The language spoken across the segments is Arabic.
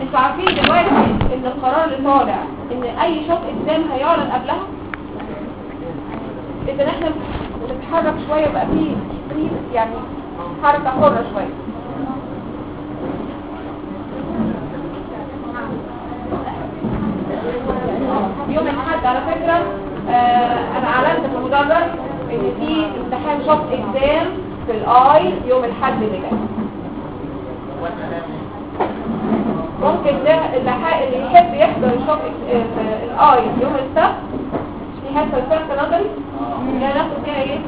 انتوا عارفين دلوقتي ان القرار اللي طالع ان اي شوط اكزام هيعلن قبلها. اذا احنا بنتحرك شويه بقى فيه يعني حركه حره شويه. يوم الاحد على فكره انا اعلنت في المدرج ان في امتحان شوط اكزام في الاي يوم الاحد اللي جاي. ممكن ده اللي يحب يحضر شوط الاي يوم السبت في حصه الفرق نظري لا ناخد فيها ايه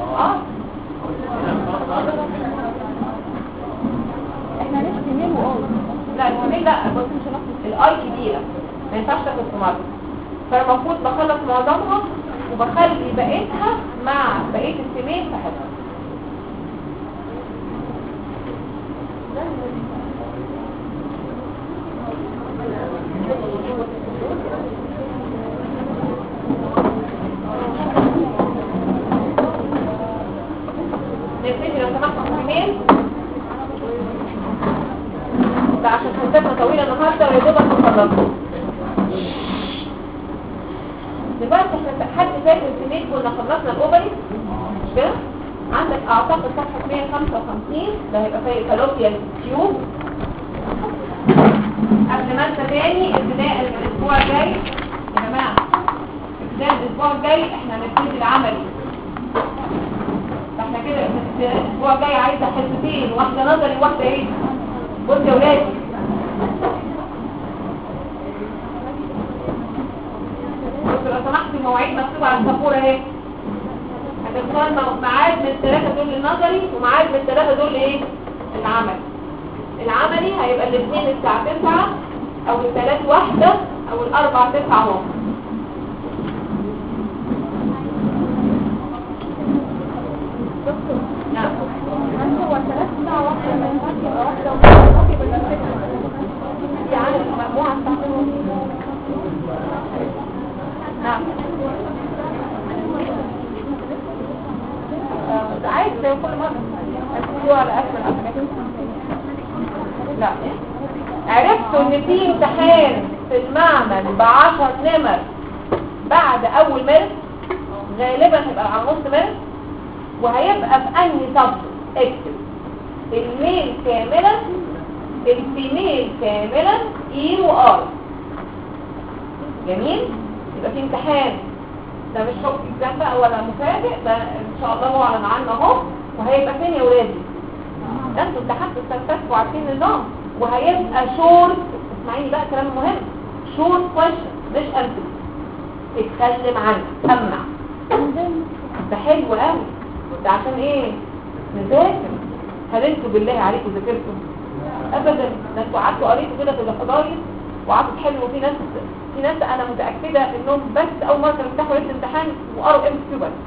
احنا هنشتي ميل واي. لا الميل لا بس مش هناخد الاي كبيره ما ينفعش تاخد في مره، فالمفروض بخلص معظمها وبخلي بقيتها مع بقيه السمين في حصه. نبتدي لو سمحتوا سمين ده عشان حصتنا طويله النهارده ويا دوبك نخلصها. دلوقتي احنا حد فاكر سمين كنا خلصنا الاوبري مش كده؟ عندك اعتقد صفحه 155 ده هيبقى فيه فالوبيان تيوب. قبل ما انسى تاني ابتداء الاسبوع الجاي يا جماعه ابتداء الاسبوع الجاي احنا هنبتدي العملي. فاحنا كده الاسبوع الجاي عايزه حصتين واحده نظري وواحده ايه؟ بصوا يا ولادي بصوا لو سمحتوا المواعيد مكتوبه على السبوره اهي. هتختار ميعاد من الثلاثه دول للنظري وميعاد من الثلاثه دول لايه؟ العملي. العملي هيبقى الاثنين الساعه 9 او الثلاث واحده او الاربع 9 ونص. نعم هو 3 ساعة واحدة ما ينفعش يبقى واحدة وممكن يبقى يعني المجموعة بتاعتهم. نعم عايز زي كل مرة هتقولوا على أكمل أفكار. لا عرفتوا ان في امتحان في المعمل ب10 نمر بعد اول مارس غالبا هيبقى على نص مارس وهيبقى في انهي صف اكتب الميل كاملا الفيميل كاملا اي وار. جميل يبقى في امتحان ده مش حكم اكزام بقى ولا مفاجئ ده ان شاء الله معلن عنه اهو. وهيبقى فين يا ولادي؟ ده انتوا امتحنتوا استنتجتوا وعارفين النظام. وهيبقى شورت اسمعيني بقى كلام مهم شورت كويشن مش انسب اتكلم عنه سمع ده حلو قوي ده عشان ايه نذاكر. هل انتوا بالله عليكم ذاكرتوا؟ ابدا ده انتوا قعدتوا قريتوا كده في الحضاري وقعدتوا تحلوا. في ناس انا متاكده انهم بس اول مره يفتحوا ليله الامتحان وقروا ام كيو بس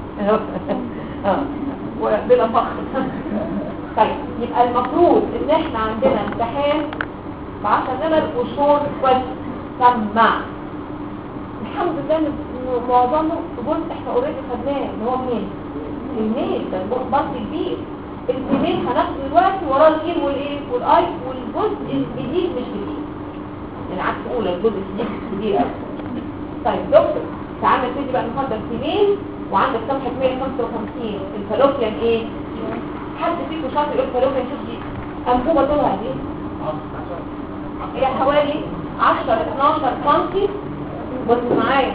وبلا فخر. طيب يبقى المفروض ان احنا عندنا امتحان ب10 نمر وشورت كويشن سمع. الحمد لله ان معظمه بص احنا اوريدي خدناه اللي هو مين؟ الميل ده بص كبير. الفيميل هناخده دلوقتي وراه الايه والايه والاي والجزء الجديد مش جديد يعني عكس اولى الجزء الجديد كبير قوي. طيب دكتور تعالى نبتدي بقى النهارده الفيميل وعندك صفحه 155 الفالوبيان ايه؟ حد فيكم شاطر يقول فالوبيان شوف دي انبوبه طولها قد ايه؟ هي حوالي 10 12 سم. بص معايا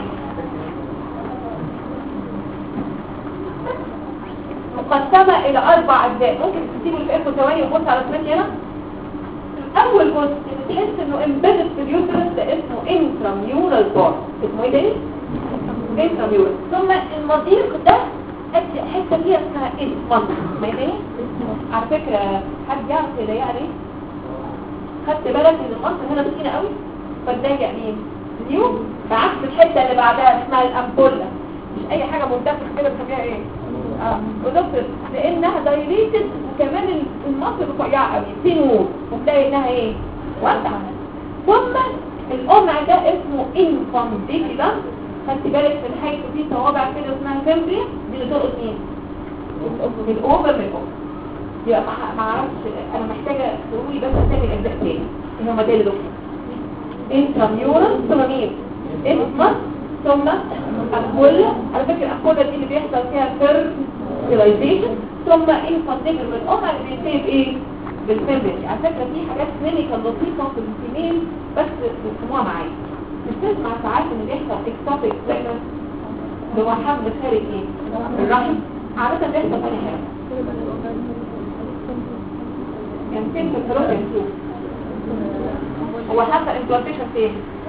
مقسمة الى 4 اجزاء. ممكن تسيبوا الفئة ثواني وبص على اسمك هنا. اول جزء تحس انه امبيدد في اليوترس ده اسمه انتراميورال بارت. اسمه ايه ده؟ انتراميورال. ثم المضيق ده حته فيها اسمها ايه؟ منطق. ما ايه؟ على فكره حد يعرف يضيقها ليه؟ خدت بالك ان المنطق هنا تخينه قوي فتضيق مين؟ اليوم بعكس الحته اللي بعدها اسمها الامبولا. مش اي حاجه منتفخ كده بنسميها ايه؟ ودكتور لانها دايليتد وكمان المصل رفيعه قوي في نور وتلاقي انها ايه؟ واسعه. ثم القمع ده اسمه انفانديبيلم. خدت بالك في نهايته في صوابع كده اسمها فيمبريا دي اللي تلقط مين؟ الاوفر من الاوفر. يبقى ما اعرفش، انا محتاجه تقولي بس اسامي الاجزاء تاني ان هم تاني دول انتراميورال ثم مين اسمه ثم الكل. على فكره الكل دي اللي بيحصل فيها فيرتيلايزيشن ثم انفانتيبل من الام اللي بينتهي بايه بالفيرتيلايزيشن. على فكره في حاجات كلينيكال لطيفه في الفيميل بس بتسموها معايا. مش تسمع ساعات ان بيحصل اكتوبيك بريجننس اللي هو حمل خارج ايه الرحم، عاده بيحصل ثاني حاجه يعني فين في الفلوس نشوف هو حصل امبلانتيشن فين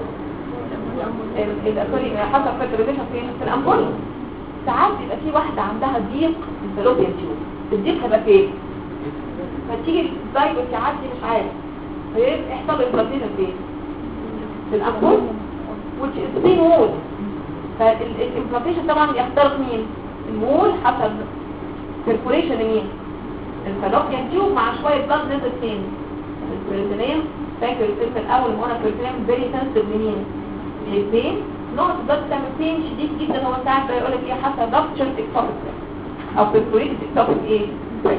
سوري حصل فيرتيلايزيشن فين في الامبول. ساعات يبقى في واحده عندها ضيق في الفلوبيان تيوب، الضيق هيبقى فين فتيجي الزايجوت يعدي مش عارف يحصل امبلانتيشن فين في الامبول which is thin wall. فالامبلانتيشن طبعا يخترق مين الوول، حصل perforation لمين الفلوبيان تيوب مع شويه بلاد نزل فين البريتونيوم. فاكر الاسم الاول وانا بريتونيوم فيري سنسيتيف لمين للبين، نقطه ضغط تعمل بين شديد جدا. هو ساعات بيقول لك ايه حصل رابتشر اكتوبيك او perforated اكتوبيك ايه.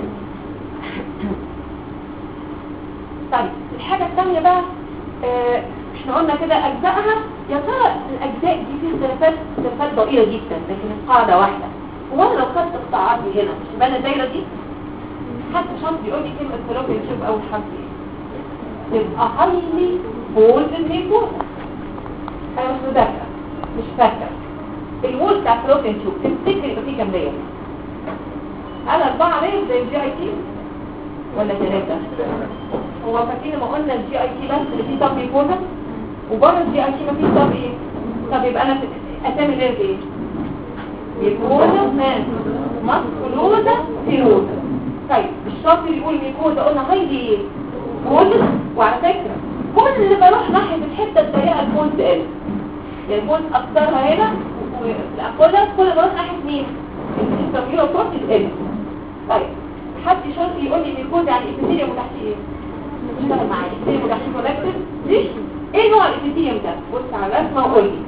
طيب الحاجه الثانيه بقى احنا قلنا كده اجزائها. يا ترى الاجزاء دي فيها اختلافات ضئيله جدا لكن القاعده واحده. هو انا لو خدت قطاعات هنا مش يبقى انا الدايره دي حتى شخص بيقول لي كلمه فلوبيان تيوب اول حرف ايه تبقى هايلي بولد الميكوزا. انا مش مذاكره مش فاكره الوول بتاع فلوبيان تيوب تفتكر يبقى فيه كام لاير؟ هل 4 لاير زي الجي اي تي ولا 3؟ هو فاكرين لما قلنا الجي اي تي بس اللي فيه طب ميكوزا وبره الجي اي تي ما فيش طب ايه؟ طب يبقى انا اسامي لاير ايه؟ ميكوزا ماسكولوزا سيروزا. طيب الشاطر يقول ميكوزا قلنا هايلي ايه؟ بولد. وعلى فكره كل ما اروح ناحيه الحته الضيقه البولد تقل، يعني البولد اكثرها هنا والاقلها كل ما اروح ناحيه مين التغيير الصوتي تقل. طيب حد شاطر يقول لي ميكوزا يعني ابيثيليوم تحتيه ايه؟ اشتغل معايا ابيثيليوم تحتيه كونكتد ليش؟ ايه نوع الابيثيليوم ده؟ بص على الرسمه وقول لي.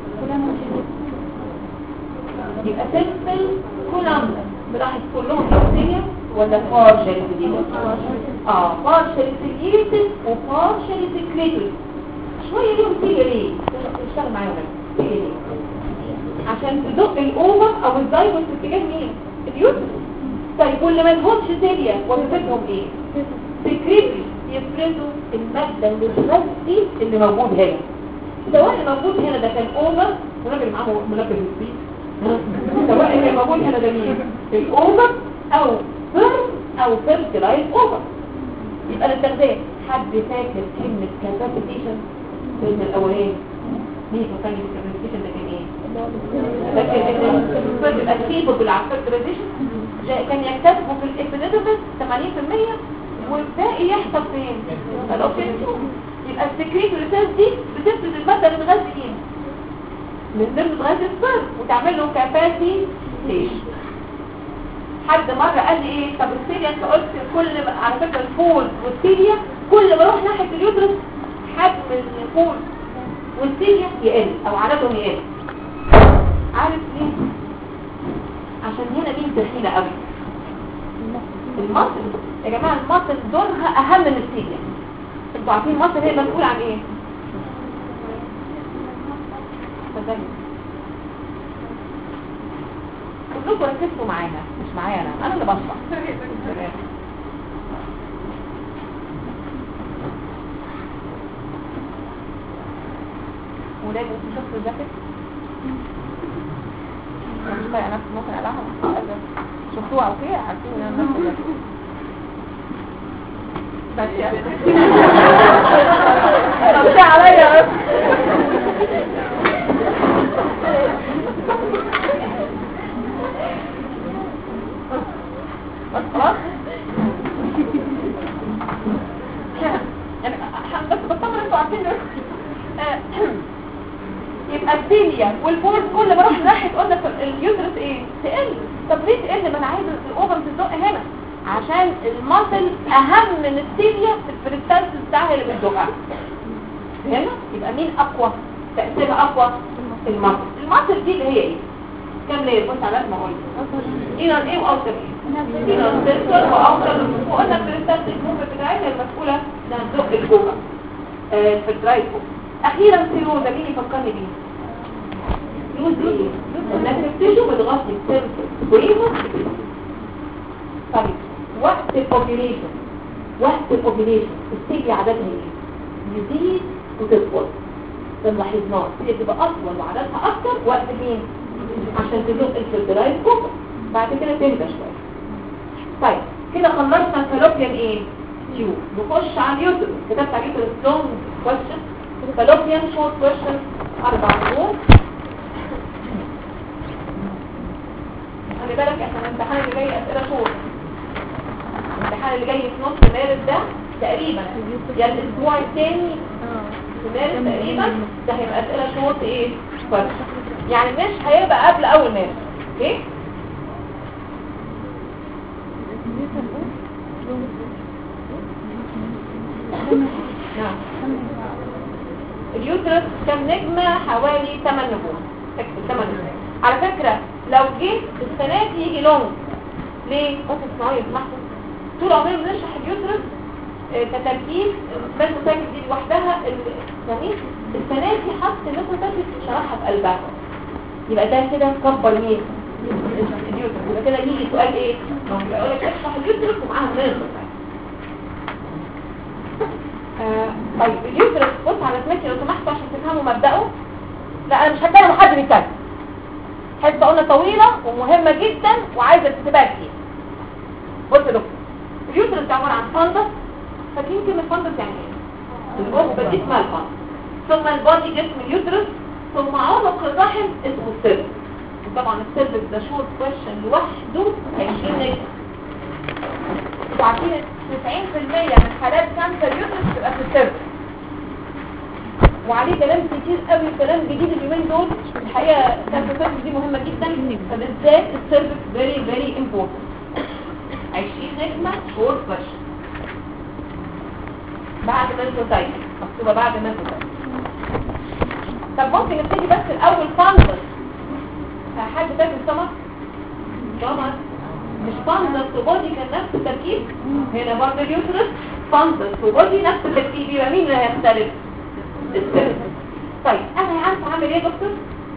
يبقى سيمبل كولامنا بلاحظ كلهم ابيثيليوم ولا بارشال ابيثيليوم؟ بارشال سيليتد وبارشال سكريتد. شويه ليهم تيجي ليه؟ اشتغل معايا بس تيجي ليه؟ عشان تزق الاوفر او الزايجوت في اتجاه مين؟ اليوترس. طيب واللي ما لهمش سيليا وظيفتهم ايه؟ سكريتد يفرزوا الماده الغازي اللي موجود هنا. سواء اللي موجود هنا ده كان اوفر الراجل معاه منبه السبيد، سواء اللي موجود هنا ده مين؟ الاوفر او فيرم او فيرتيلايز اوفر. يبقى التغذيه حد فاكر كلمه كاباسيتيشن من الاولاني مين كان الكاباسيتيشن ده كان ايه؟ فاكر ان الفيرم اكتيف بالعفرتيزيشن كان يكتسبوا في الابيديدمس 80% والباقي يحصل فين؟ يبقى السكريت والريسيرش دي بتفرز الماده اللي بتغذي مين؟ من ضمن بتغذي السبرم وتعمل له كاباسيتيشن. حد مره قال لي ايه؟ طب السيليا انت قلت كل على فكره الفول والسيليا كل ما اروح ناحيه اليوترس حجم الفول والسيليا يقل او عددهم يقل. عارف ليه؟ عشان هنا دي تخينه قوي. المصل يا جماعه المصل دورها اهم من السيليا. انتوا عارفين المصل هي مسؤول عن ايه؟ كلكم ركزتوا معانا مش معايا انا اللي بشرح. ولاد شفتوا الجاكيت مش طايقه نفسي ممكن اقلعها شفتوها اوكي عارفين ان انا نفس الجاكيت بس يا طب ده عليا بس خلاص يعني بس بطمن انتوا عارفين يبقى السيليا والبورد كل ما اروح ناحيه قلنا اليوترس ايه تقل. طب ليه تقل؟ ما انا عايز الاوفر تزق هنا عشان الماسل اهم من السيليا في البريستانس بتاعها اللي بتزقها هنا. يبقى مين اقوى تاثيرها اقوى؟ الماسل. الماسل دي اللي هي ايه؟ كام ليه؟ بص على ما اقول ايه ايه واوتر ايه سنسور وافضل وقلنا البريستاتيك موفمنت بتاعتها المسؤوله انها تزق الجوه في الدرايف. اخيرا سيروزا مين يفكرني بيه؟ يوز ايه؟ انك تكتشف بتغطي السنسور ويموت. طيب وقت الاوبريشن السيجي عددها ايه؟ يزيد وتطول. ده لاحظناه هي تبقى اطول وعددها اكتر وقت مين؟ عشان تزق الفلترايز كوبر. بعد كده تهدى شويه. طيب كده خلصنا الفالوبيان ايه؟ تيوب. نخش على اليوترس. كتبت على اليوترس لونج كويشن، فالوبيان شورت كويشن 4 شهور. خلي بالك احنا الامتحان اللي جاي اسئله شورت. الامتحان اللي جاي في نص مارس ده تقريبا يا الاسبوع الثاني في مارس تقريبا ده هيبقى اسئله شورت ايه؟ كويشن. يعني مش هيبقى قبل اول مارس. اوكي؟ نعم. اليوترس كم نجمة؟ حوالي 8 نجوم. اكتب 8 نجوم. على فكرة لو جيت السنة دي يجي لونج ليه؟ بس اسمعوا يا سمحتوا. طول عمرنا بنشرح اليوترس كتركيب الميثوتاكس دي لوحدها. يعني السنة دي حط الميثوتاكس شرحها في قلبها. يبقى ده كده كبر مين؟ اليوترس. يبقى كده يجي سؤال ايه؟ يقول لك اشرح اليوترس ومعاها الميثوتاكس. طيب اليوترس بص على سمكي لو سمحتوا عشان تفهموا مبدأه. لا انا مش هتكلم حد بيتكلم. حته قلنا طويله ومهمه جدا وعايزه تتباهي فيها. بص يا دكتور، اليوترس ده عباره عن فندس. فاكرين كلمه فندس يعني ايه؟ الجوه دي اسمها الفندس، ثم البادي جسم اليوترس، ثم عنق الرحم اسمه السيرفكس. وطبعا السيرفكس ده شورت كويشن لوحده 20 نجم. انتوا عارفين 90% من حالات كانسر يوترس بتبقى في السيرفكس. وعليه كلام كتير قوي، كلام جديد اليومين دول. الحقيقه كانسر السيرفكس دي مهمه جدا، فبالذات السيرفكس فيري فيري امبورتنت. 20 نجمه شورت كويشن بعد ميثوتايب، مكتوبه بعد ميثوتايب. طب ممكن نبتدي بس الاول فندس. حد فاكر سمك؟ سمك مش فندس وبودي كان نفس التركيب. هنا برضه اليوترس فندس وبودي نفس التركيب. يبقى مين اللي هيختلف؟ السيرفكس. طيب انا عارفه اعمل ايه يا دكتور؟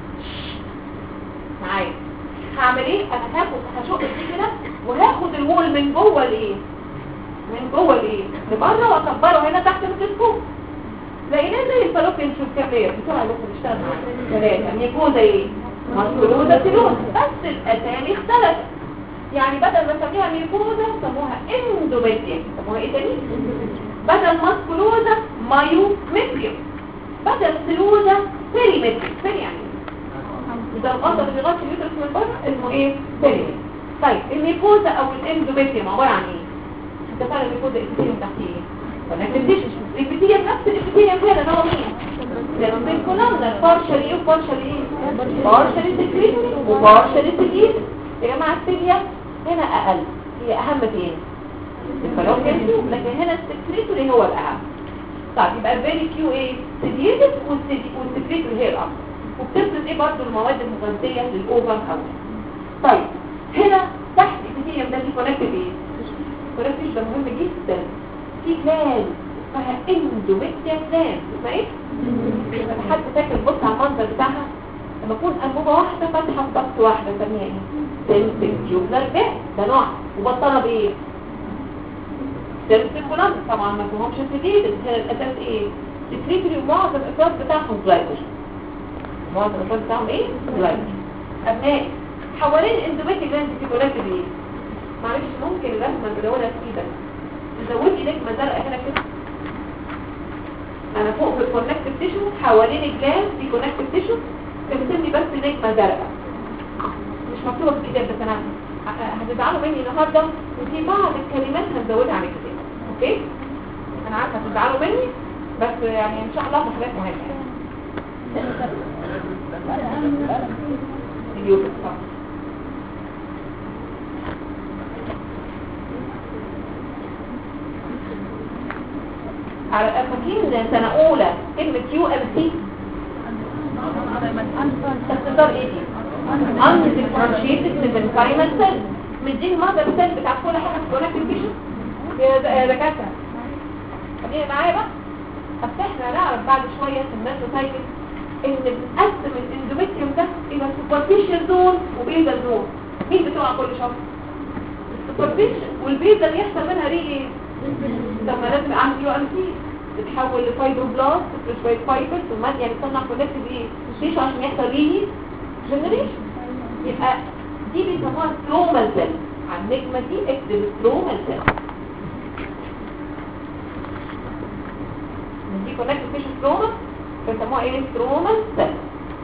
معايا هعمل ايه؟ انا هشق دي كده وهاخد الوول من جوه الايه؟ من جوه الايه؟ لبره واكبره هنا تحت الميكروسكوب. لقيناه زي الفالوبيان شوكافير بسرعه دكتور بيشتغل معايا. يعني يكون زي ايه؟ ماسكولوزا سيلوز، بس الاسامي اختلفت. يعني بدل ما نسميها ميكوزا سموها اندوميتريوم. سموها ايه تاني؟ بدل ماسكولوزا مايوميتريوم، بدل سيلوزا بيريميتريوم. بيري يعني ده الغطاء اللي بيغطي اليوترس من بره اسمه ايه؟ بيريميتريوم. طيب الميكوزا او الاندوميتريوم عباره عن ايه؟ انت فاهم الميكوزا الابيثيليوم تحت ايه؟ كونكتيف تيشو. الابيثيليوم نفس الابيثيليوم هنا هو مين؟ ده الكولامنر بارشال ايه وبارشال ايه؟ بارشال سكريتوري وبارشال سكريتوري. يا جماعه السيليا هنا اقل، هي اهم فين؟ الفالوبيان تيوب، لكن هنا السكريتوري هو الاهم. طيب يبقى الفيري كيو ايه؟ سيديتس والسكريتوري هي الاكثر. وبتفرز ايه برضه المواد المغذيه للاوفر هاوس. طيب هنا تحت الابيثيليوم ده في كونكتيف ايه؟ كونكتيف ده مهم جدا. في جلاند اسمها اندوميتريوم جلاند. اسمها ايه؟ حد فاكر بص على المنظر بتاعها لما تكون انبوبه واحده فاتحه في ضغط واحده نسميها ايه؟ سنتريفيوجلر باك. ده نوع وبطنه بايه؟ سيركولار. طبعا ما فيهمش سيديد. هنا الاساس ايه؟ سكريتوري. ومعظم الافراز بتاعهم جلايكوجين. معظم الافراز بتاعهم ايه؟ جلايكوجين. ابنائي حوالين الاندوميتريوم جلاند في كونكتيف ايه؟ معلش ممكن الرسمه الملونه في ايدك تزودي نجمه زرقاء هنا كده. انا فوق في الكونكتيف تيشو حوالين الجلاند في كونكتيف تيشو ترسم لي بس نجمه زرقاء. مش مكتوبه في الكتاب بس انا هتزعلوا مني النهارده وفي بعض الكلمات هنزودها على الكتاب. اوكي؟ انا عارفه هتزعلوا مني بس يعني ان شاء الله في حاجات مهمه يعني. اليوتيوب صح. على فاكرين سنه اولى كلمه كيو ام سي اختصار ايه دي؟ undifferentiated mesenchymal cell. مديني مادر سيل بتاع كل حاجه في الكونكتيف تيشو يا دكاتره. خلينا معايا بقى. بس احنا هنعرف بعد شويه في الماتوسايكل ان بنقسم الاندوميتريوم ده الى سوبرفيشال زون وبيزل زون. مين بتوع كل شخص؟ السوبرفيشال. والبيزل يحصل منها ايه؟ طب ما لازم اعمل يو ام سي تتحول لفايبروبلاست تفرش شويه فايبرز ثم يعني تصنع كونكتيف ايه؟ تيشو عشان يحصل ري جنريشن. يبقى دي بيسموها سترومال سيل. على النجمه دي اكتب سترومال سيل. دي كونكتيف تيشو ستروما بيسموها ايه؟ سترومال سيل.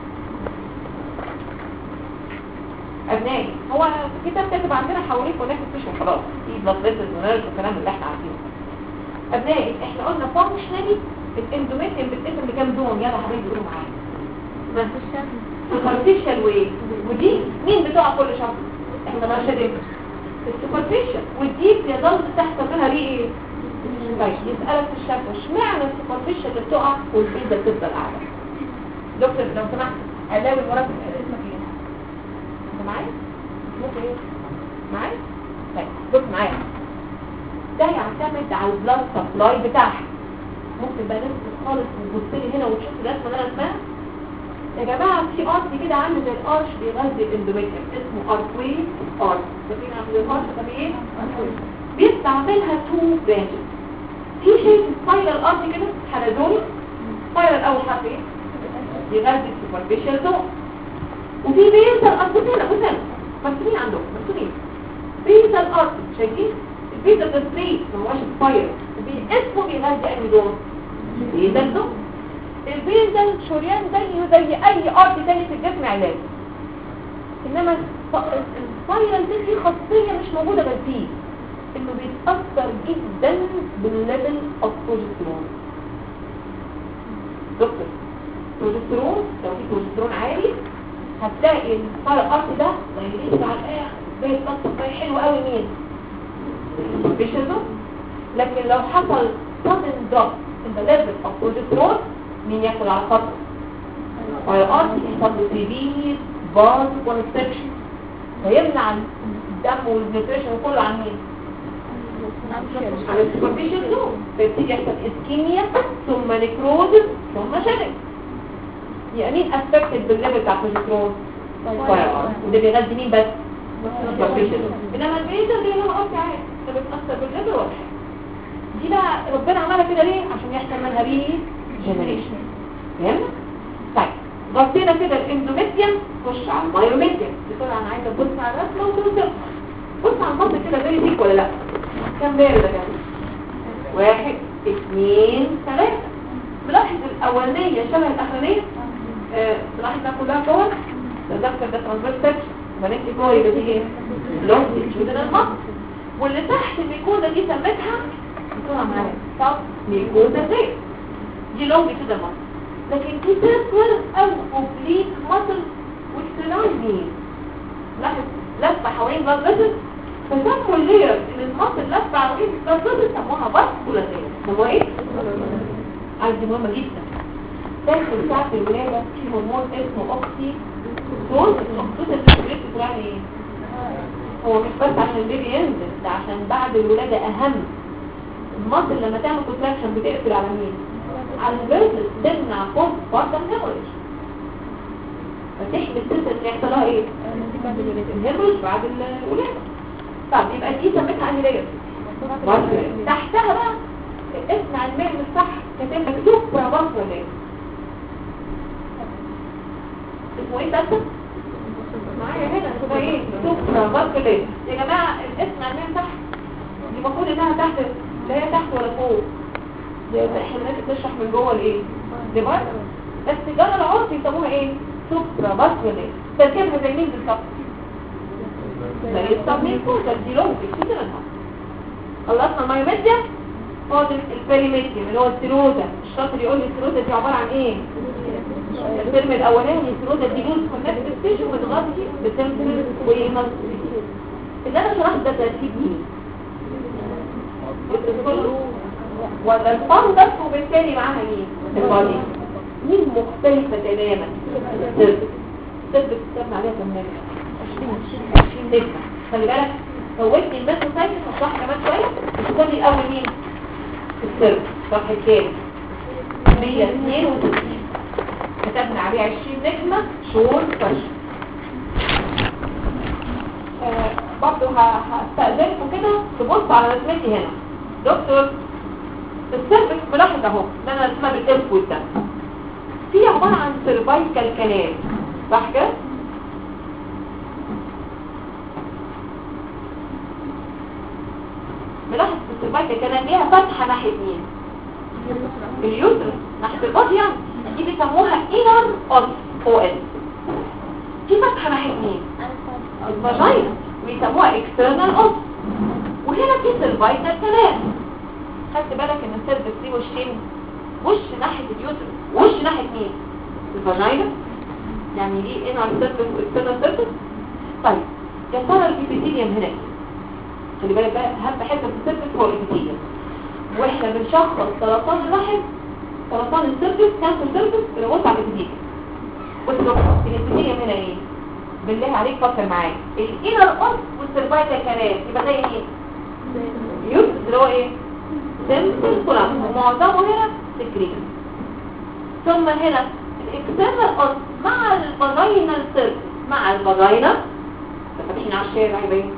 ابنائي هو في كتاب كاتب عندنا حوالين كونكتيف تيشو خلاص في بلاد فيسلز ونيرف والكلام اللي احنا عارفينه. ابنائي احنا قلنا فانكشنالي الاندوميتريوم بتتقسم لكام زون؟ يلا حبايبي قولوا معايا. سوبرفيشال ودي مين بتوع كل شخص؟ احنا ما شدنا السوبرفيشال والديب يظل تحت منها ليه ايه؟ طيب يسألك في الشفوي اشمعنى السوبرفيشال اللي بتقع والبيزا بتفضل قاعده؟ دكتور لو سمحت علاوي المرافق اسمك ايه؟ انت معايا؟ ممكن ايه؟ معايا؟ طيب بص معايا ده يعتمد على البلاد سبلاي بتاعها. ممكن بقى نفسك خالص وتبص لي هنا وتشوف الرسمه اللي انا اسمها يا جماعه في ارش كده عامل زي الارش بيغذي الاندوميتريوم اسمه اركوي ارش. فاكرين عامل زي الارش ده ايه؟ بيستعملها تو برانشز. في شيء سبايرال ارش كده حلزوني سبايرال اول حرف ايه؟ يغذي السوبرفيشال زون. وفي بيزل ارش بصوا مكتوبين عندهم مكتوبين بيزل ارش شايفين؟ البيزل ده ستريت ما هوش سبايرال اسمه بيغذي اي زون؟ بيزل زون. البيزل شريان زي اي ارض تاني في الجسم علاج. انما السبايرال دي فيه خاصيه مش موجوده بس فيه انه بيتاثر جدا بالليفل اوف بروجسترون. دكتور بروجسترون لو في بروجسترون عالي هتلاقي السبايرال ارض ده زي على الاخر زي الطاقه حلو قوي مين؟ السوبرفيشال زون. لكن لو حصل sudden drop in the level of progesterone مين ياكل على خطر؟ والارض يحصل له سيفير باز كونستكشن فيمنع الدم والنيوتريشن وكله عن مين؟ على السوبرفيشال زون. فيبتدي يحصل اسكيميا ثم نيكروزس ثم شلل. يعني مين افكتد بالليفل بتاع البروجسترون؟ وده بيغذي مين بس؟ السوبرفيشال زون. انما البيزل دي له ارض عادي فبتاثر بالليفل ولا حاجه. دي بقى ربنا عملها كده ليه؟ عشان يحصل منها ري جنريشن. فهمنا؟ طيب غطينا كده الاندوميتريوم خش على المايوميتريوم. بسرعه انا عايزه تبص على الرسمه وتوصف. بص على الخط كده فيري ديك ولا لا؟ كام بير ده كام؟ 1 2 3. ملاحظ الاولانيه شبه الاخرانيه؟ ملاحظ ده كلها كور ده ترانسفيرس سكشن وبنكتب كور يبقى دي ايه؟ لونجيتيودنال المصل. واللي تحت الميكوزا دي سميتها بسرعه معايا طب ميكوزا زي دي لونجيتيودنال المصل. لكن دي سيركل او اوبليك ماسل والسيراوند مين؟ لاحظ لفه حوالين بلاد فيسل فسموا اللير اللي الماسل لفه حوالين بلاد فيسل سموها باسكولار لير. سموها ايه؟ دي مهمه جدا. داخل ساعه الولاده في هرمون اسمه اوكسيتوسين. الاوكسيتوسين اللي يعني ايه؟ هو مش بس عشان البيبي ينزل ده عشان بعد الولاده اهم. الماسل لما تعمل كونتراكشن بتقفل على مين؟ على الفيرتس تمنع فوق بارتن هيموريج فتحمي السيستم اللي يحصل لها ايه؟ الهيموريج بعد الولاده. طب يبقى دي سميتها انهي لير؟ تحتها بقى اسم علمي مش صح كاتب لك سوبرا باسكولار لير. اسمه ايه ده؟ معايا هنا اسمه ايه؟ سوبرا باسكولار لير. يا جماعه الاسم علمي صح دي المفروض انها تحت لا هي تحت ولا فوق. احنا بنشرح من جوه الايه؟ دماغ. بس جرى العرف يسموها ايه؟ سوبرا باسكولار. تركيبها زي مين بالظبط؟ زي السبميكوزا دي لونجيتيودنال المصل. خلصنا المايوميتريوم فاضل البيريميتريوم اللي هو السيروزا. الشاطر يقول لي السيروزا دي عباره عن ايه؟ الترم الاولاني السيروزا دي لوز كونكتيف تيشو متغطي بتمبل ومصل. اللي انا شرحت ده ترتيب مين؟ ولا الفندس وبالتالي معاها مين؟ البادي. مين مختلفة تماما؟ السيرفس بتستخدم عليها كم نجمة؟ 20 نجمة. خلي بالك فوتني الميثوسايكل هشرح كمان شويه. الكل الاول مين؟ السيرفس صفحه كام؟ 162 كتبنا عليه 20 نجمه شور فشل. برضه هستأذنكم كده تبص على رسمتي هنا. دكتور السيرفس ملاحظ اهو ان انا رسمها بالاسود ده، في عباره عن سيرفايكال كانال صح كده؟ ملاحظ السيرفايكال كانال ليها فتحه ناحيه مين؟ اليوترس ناحيه البطن يعني، دي بيسموها انر او ان. في فتحه ناحيه مين؟ الفاجينا بيسموها اكسترنال اوس. وهنا في سيرفايكال كانال. خدت بالك ان السيرفس دي وشين؟ وش ناحيه اليوترس وش ناحيه مين؟ الفاجينا. يعني ليه انر سيرفس واكسترنال سيرفس. طيب يا ترى الابيثيليوم هنا خلي بالك بقى اهم حته في السيرفس هو الابيثيليوم. واحنا بنشخص سرطان الرحم سرطان السيرفس كانسر سيرفس بنبص على الابيثيليوم. بص الابيثيليوم هنا ايه؟ بالله عليك فكر معايا. الانر اوس والسيرفايكال كانال يبقى زي ايه؟ يوترس اللي هو ايه؟ سيمبل كولام ومعظمه هنا سكريشن. ثم هنا الاكسترنال اوس مع الفاجينال سيرفس مع الفاجينا فاتحين على الشارع يبين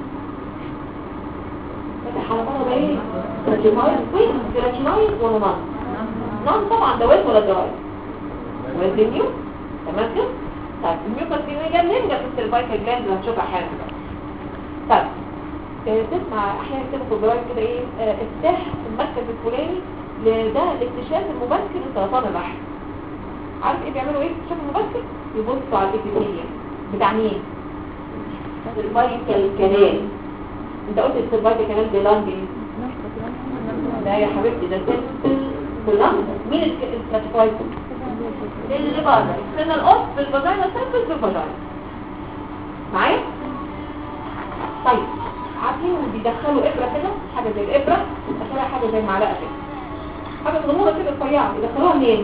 فتح على بره ايه؟ كراتينايز وين؟ كراتينايز ولا نان؟ نان طبعا دوات ولا درايف؟ والدنيو تمام كده؟ طيب الميوكس دي جايه منين؟ جت في السيرفايكال جلاند اللي هنشوفها حالا. طيب تسمع احيانا كده في الجرايد كده ايه افتح المركز الفلاني ده الاكتشاف المبكر لسرطان الرحم. عارف ايه بيعملوا ايه الاكتشاف المبكر؟ يبصوا على الابيثيليوم بتاع مين؟ السيرفايكال كانال. انت قلت السيرفايكال كانال ده لانج ايه؟ لا يا حبيبتي ده سيمبل كولام. مين الستراتيفايد؟ اللي بره اكسترنال اوس بالفاجينا سيرفس بالفاجينا معايا؟ طيب عارفين بيدخلوا ابره كده حاجه زي الابره دخلها حاجه زي المعلقه كده حاجه صغيره كده رفيعه يدخلوها منين؟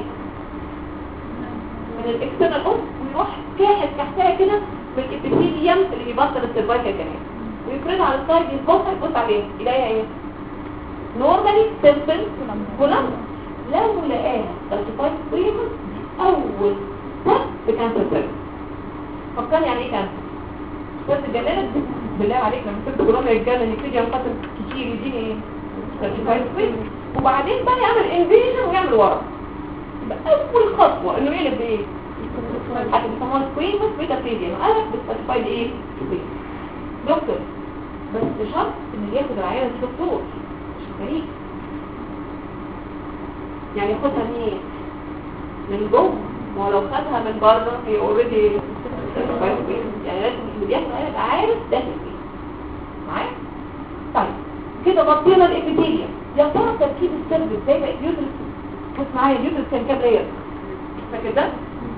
من الاكسترنال اوس ويروح كاحد تحتها كده بالابيثيليوم اللي بيبطل السيرفايكال كانال ويفردها على السايد يبص عليه يلاقيها ايه؟ نورمالي سيمبل كولام. لو لقاها سيرفايكال بريمس اول ستيب في كانسر سيرفس. فكرني يعني ايه كانسر؟ بس الجنانة بالله عليك لما تكتب جرام الرجاله يبتدي ينقسم كتير يديني ايه؟ سيرفايكال بريمس وبعدين بقى يعمل انفيجن ويعمل ورا. يبقى اول خطوه انه يقلب بايه؟ حاجه بيسموها سكويموس ميتافيزيا قالك بالسيرفايكال ايه؟ دكتور بس شرط ان اللي ياخد العينه دي دكتور مش فريق. يعني ياخدها منين؟ من جوه. ما لو خدها من بره هي اوريدي يعني لازم اللي بياخد عينه يبقى عارف ده ايه معايا. طيب كده غطينا الابيثيليوم. يا ترى تركيب السيرفس زي بقى اليوترس. بص معايا اليوترس كان كام لاير؟ فاكر ده؟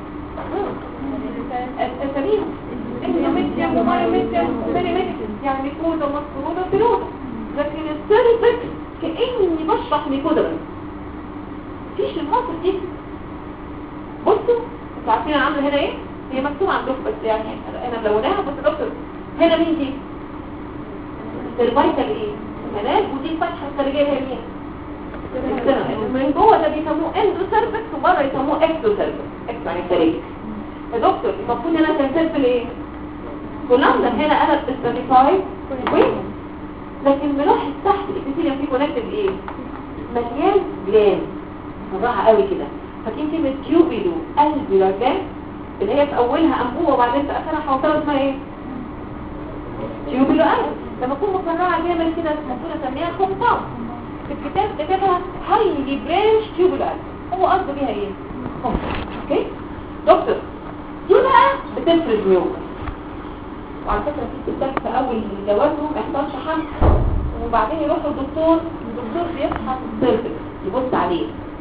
اساميهم اندوميتريوم ومايوميتريوم وبيريميتريوم يعني ميكوزا ومسكروزا وسيروزا. لكن السيرفس كاني بشرح ميكوزا مفيش المصر دي. بصوا انتوا عارفين انا عامله هنا ايه؟ هي مكتوبه عندكم بس يعني انا ملوناها. بس دكتور هنا مين دي؟ السيرفايكال ايه؟ كانال. ودي الفتحه الخارجيه هي مين؟ من جوه ده بيسموه اندو سيرفكس وبره يسموه اكتو سيرفكس. اكتو يعني خارجي. يا دكتور المفروض هنا كان سيرفل ايه؟ كولامنا. هنا انا سبيسيفايد وين؟ لكن ملاحظ تحت الابيثيليوم في كونكتد ايه؟ مليان جلاند بالراحه قوي كده. فاكرين كلمه تيوبيلو الفيولار جلاند اللي هي في اولها انبوبه وبعدين في اخرها حوضره اسمها ايه؟ تيوبيلو الف. لما اكون مكرره جامد كده المفروض اسميها خمطان. في الكتاب كتبها هايلي برانش تيوبيلو الف. هو قصده بيها ايه؟ خمطان. اوكي دكتور دي بقى بتفرز ميوكس. وعلى فكره في ستات في اول جوازهم ما يحصلش حمل وبعدين يروحوا الدكتور بيفحص السيرفكس يبص عليه.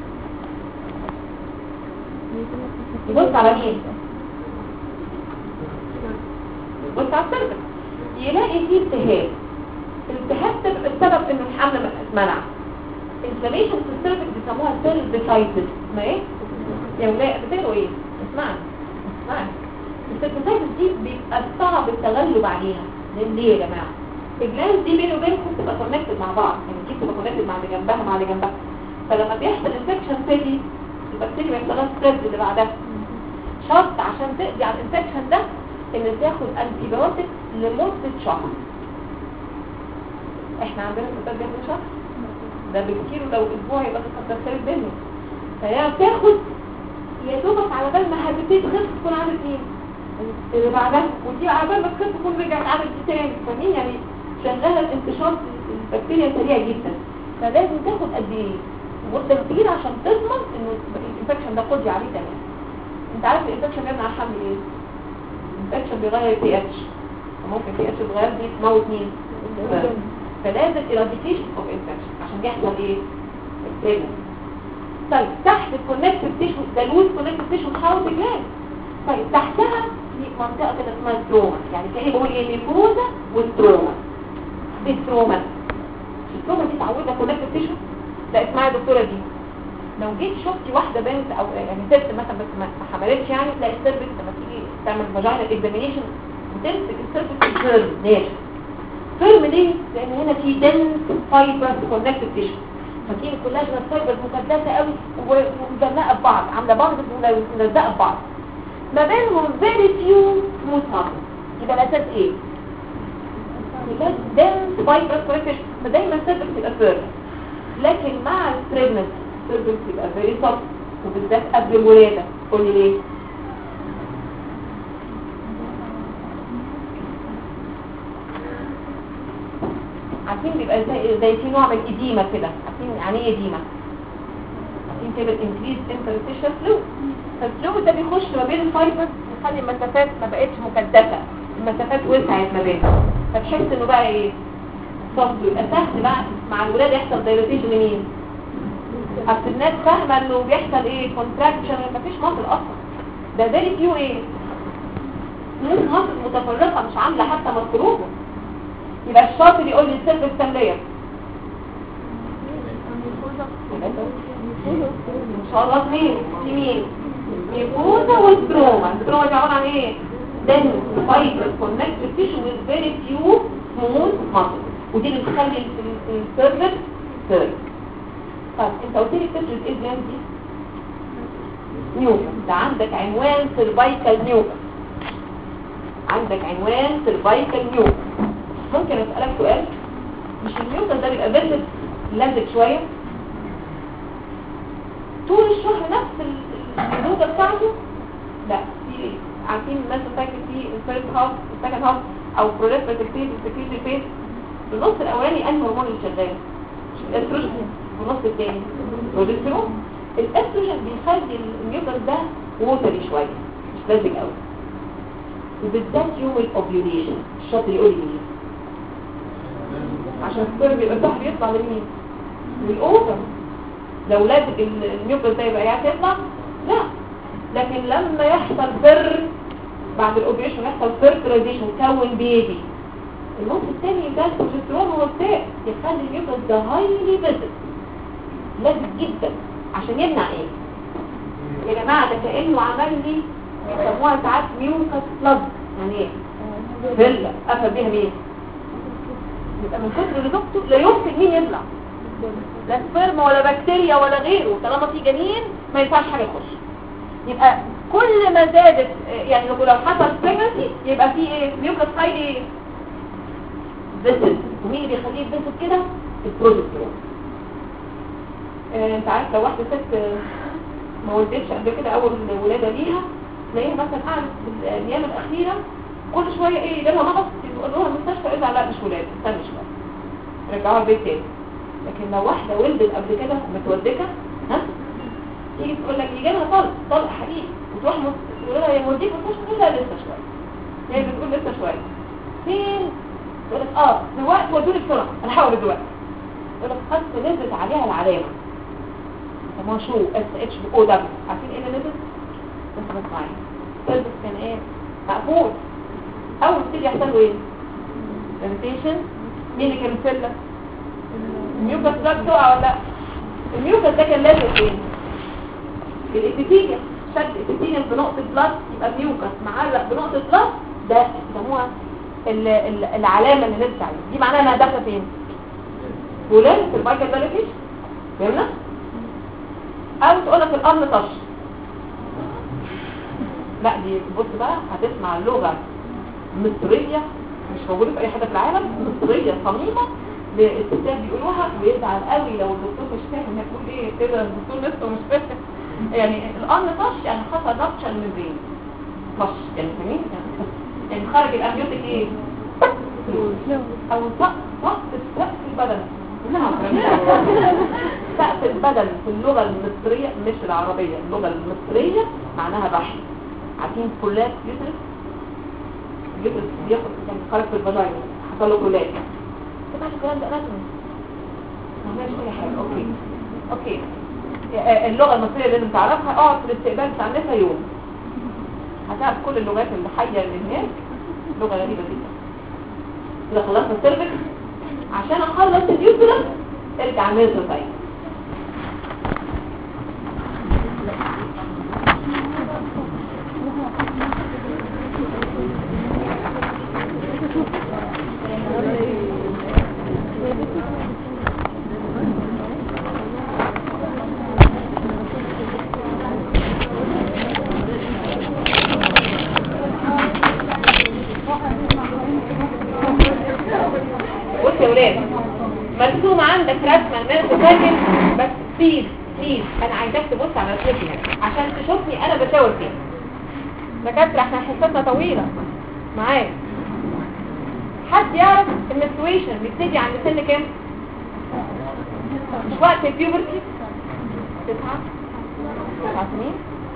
يبص على مين؟ يبص على السيرفكس يلاقي فيه التهاب. الالتهاب تبقى السبب ان الحمل منع. انفلاميشن في السيرفكس بيسموها سيرفيسايتس. اسمها ايه؟ يا ولاد بتقولوا ايه؟ اسمعني السيرفيسايتس دي بيبقى صعب التغلب عليها. ليه يا جماعه؟ الجلاند دي بيني وبينكم بتبقى كونكتد مع بعض، يعني دي بتبقى كونكتد مع اللي جنبها مع اللي جنبها، فلما بيحصل انفكشن تاني البكتيريا بيحصلها ستريس اللي بعدها. شرط عشان تقضي على الانفكشن ده ان تاخد انتي بايوتيك لمده شهر. احنا عندنا في البلد بياخد شهر، ده بكتير لو اسبوع يبقى ده خير الدنيا. فهي بتاخد يا دوبك على بال ما هتبتدي تخف تكون عامل ايه اللي بعدها، ودي على بال ما تخف تكون رجعت عامل ايه تاني. فاهمين يعني؟ شغاله انتشار البكتيريا سريع جدا، فلازم تاخد قد ايه مده كبيره عشان تضمن انه الانفكشن ده قضي عليه تمام. انت عارف الانفكشن بيعمل على الحمل ايه؟ الانفكشن بيغير البي اتش، ممكن البي اتش يتغير دي تموت مين؟ فلازم eradication of infection عشان يحصل ايه؟ السيلة. طيب تحت الكونكتيف تيشو ده لوز كونكتيف تيشو حاول الجلاند. طيب تحتها في منطقه كده اسمها ستروما، يعني كأني بقول ايه؟ ميكوزا وستروما. ايه ستروما؟ الستروما دي تعودها كونكتيف تيشو. ده اسمها الدكتوره دي لو جيت شفتي واحده بنت او يعني ست مثلا بس ما حملتش، يعني تلاقي السيرفكس لما تيجي تعمل فاجينال اكزامينيشن بتمسك السيرفكس فيرم ناشف. فيرم ليه؟ لان هنا في دنس فايبر كونكتيف تيشو، فاكرين الكولاجين فايبر مكدسه قوي ومزنقه في بعض، عامله بعض ملزقه في بعض، ما بينهم فيري فيو سموث ماسل. يبقى الاساس ايه؟ يبقى دنس فايبر كونكتيف تيشو، فدايما السيرفكس يبقى فيرم. لكن مع البريجننسي السيرفكس يبقى فيري سوفت، وبالذات قبل الولاده. قولي ليه؟ عارفين بيبقى زي في نوع من الإديمة كده، عارفين يعني ايه إديمة؟ عارفين كده الانكريز انترستيشن فلو، فالفلو ده بيخش ما بين الفايبرز يخلي المسافات ما بقتش مكدسة، المسافات وسعت ما بينها، فتحس انه بقى ايه؟ صفر. يبقى سهل بقى مع الولاد يحصل دايلاتيشن لمين؟ اصل الناس فاهمة انه بيحصل ايه؟ كونتراكشن، مفيش مصل اصلا، ده فيري فيو ايه؟ مصل متفرقة مش عاملة حتى مفروضة. يبقى الشاطر يقول لي السيرفكس كام لاير؟ ان شاء الله اثنين. في مين؟ ميكوزا والستروما. الستروما دي عباره عن ايه؟ دنس فايبر كونكتيف تيشو ويز فيري فيو سموث ماسل، ودي اللي بتخلي السيرفكس ثيرد. طب انت قلت لي بتفرز ايه الجلاند دي؟ نيوكس. ده عندك عنوان سيرفايكال نيوكس، عندك عنوان سيرفايكال نيوكس. ممكن اسألك سؤال؟ مش النيوكس ده بيبقى بيرفت لازق شوية طول الشهر نفس الجودة بتاعته؟ لا، في عارفين الناس فاكر في الفيرست هاف السكند هاف او بروليفريتيف فيز والسكريتري فيز. النص الاولاني انهي هرمون اللي شغال؟ الاستروجين. والنص الثاني البروجستيرون. الاستروجين بيخلي النيوكس ده ووتري شوية، مش لازق قوي، وبالذات يوم الاوفيوليشن. الشاطر يقول لي عشان السبرم يبقى صح بيطلع لمين؟ للأوفر. لو لازق النيوكليس ده يبقى يطلع؟ لا. لكن لما يحصل بعد الاوبريشن يحصل فيرتيلايزيشن كون بيبي، النص الثاني ده البروجسترون هو بتاع يخلي النيوكليس ده هايلي فيزيت لازق جدا عشان يمنع ايه؟ يا جماعه ده كانه عمل لي بيسموها ساعات ميوكس بلاد. يعني ايه؟ فيلا قفل بيها مين؟ يبقى من كتر لزوجته لا يمكن مين يطلع، لا سبرم ولا بكتيريا ولا غيره. طالما في جنين ما ينفعش حاجه تخش. يبقى كل ما زادت يعني لو حصل بريجنسي يبقى في ايه؟ ميوكس هايلي فيزيت. ومين اللي بيخليه يتبسط كده؟ البروجسترون. انت عارف لو واحده ست ما ولدتش قبل كده اول ولاده ليها تلاقيها مثلا قعدت في الايام الاخيره كل شويه ايه جالها مغص يقولوها المستشفى اذا لا مش ولاده استنى شويه رجعوها البيت تاني. لكن لو واحده ولدت قبل كده متودكه تيجي تقول لك يجي لها طلق حقيقي وتروح تقول لها يا موديك مش تقول لها لسه شويه، هي بتقول لسه شويه فين؟ تقول لك دلوقتي ودوني بسرعه انا هحاول دلوقتي. تقول لك خلاص نزلت عليها العلامه ما شو اس اتش او دبليو. عارفين ايه اللي نزل؟ بس معايا السيرفكس كان ايه؟ مقفول. اول تيجي يحصل له ايه؟ ديليتيشن. مين اللي كان مسلك؟ الميوكس ده بتقع ولا لا؟ الميوكس ده كان لازق فين؟ في الابيثيليوم. شد الابيثيليوم بنقطه بلس يبقى ميوكس معلق بنقطه بلس، ده يسموها العلامه اللي لسه عليها دي معناها انها داخله فين؟ بولان في المايكل باليفيش فهمنا؟ او تقول لك الارن طش. لا دي بص بقى هتسمع اللغه مصريه مش موجوده في اي حته في العالم، مصريه صميمه الستات بيقولوها ويزعل قوي لو الدكتور مش فاهم هتقول ايه كده، الدكتور لسه مش فاهم. يعني الارن طش يعني حصل رابتشر الممبرين طش يعني فاهمين؟ يعني خرج الامنيوتيك ايه؟ او سقف البدن سقف البدن في اللغة المصرية مش العربية، اللغة المصرية معناها بحث. عارفين فلات يدرس بياخد يعني خرج في الفاجينا حصل له فلات سمعت الكلام ده اناتومي ما عملش اي حاجة. اوكي اللغة المصرية اللي لازم تعرفها اقعد في الاستقبال تعملها يوم هتعرف كل اللغات اللي حية اللي هناك. لغة غريبة جدا. كده خلصنا السيرفكس. عشان اخلص اليوترس ارجع ميزو طيب. بص يا ولاد مرسوم عندك رسمه الميزو ساكن بس بليز انا عايزاك تبص على رسمتي عشان تشوفني انا بشاور فين. دكاتره احنا حصتنا طويله معايا. حد يعرف المنسترويشن بيبتدي عند سن كام؟ مش وقت البيوبرتي 9 سنين.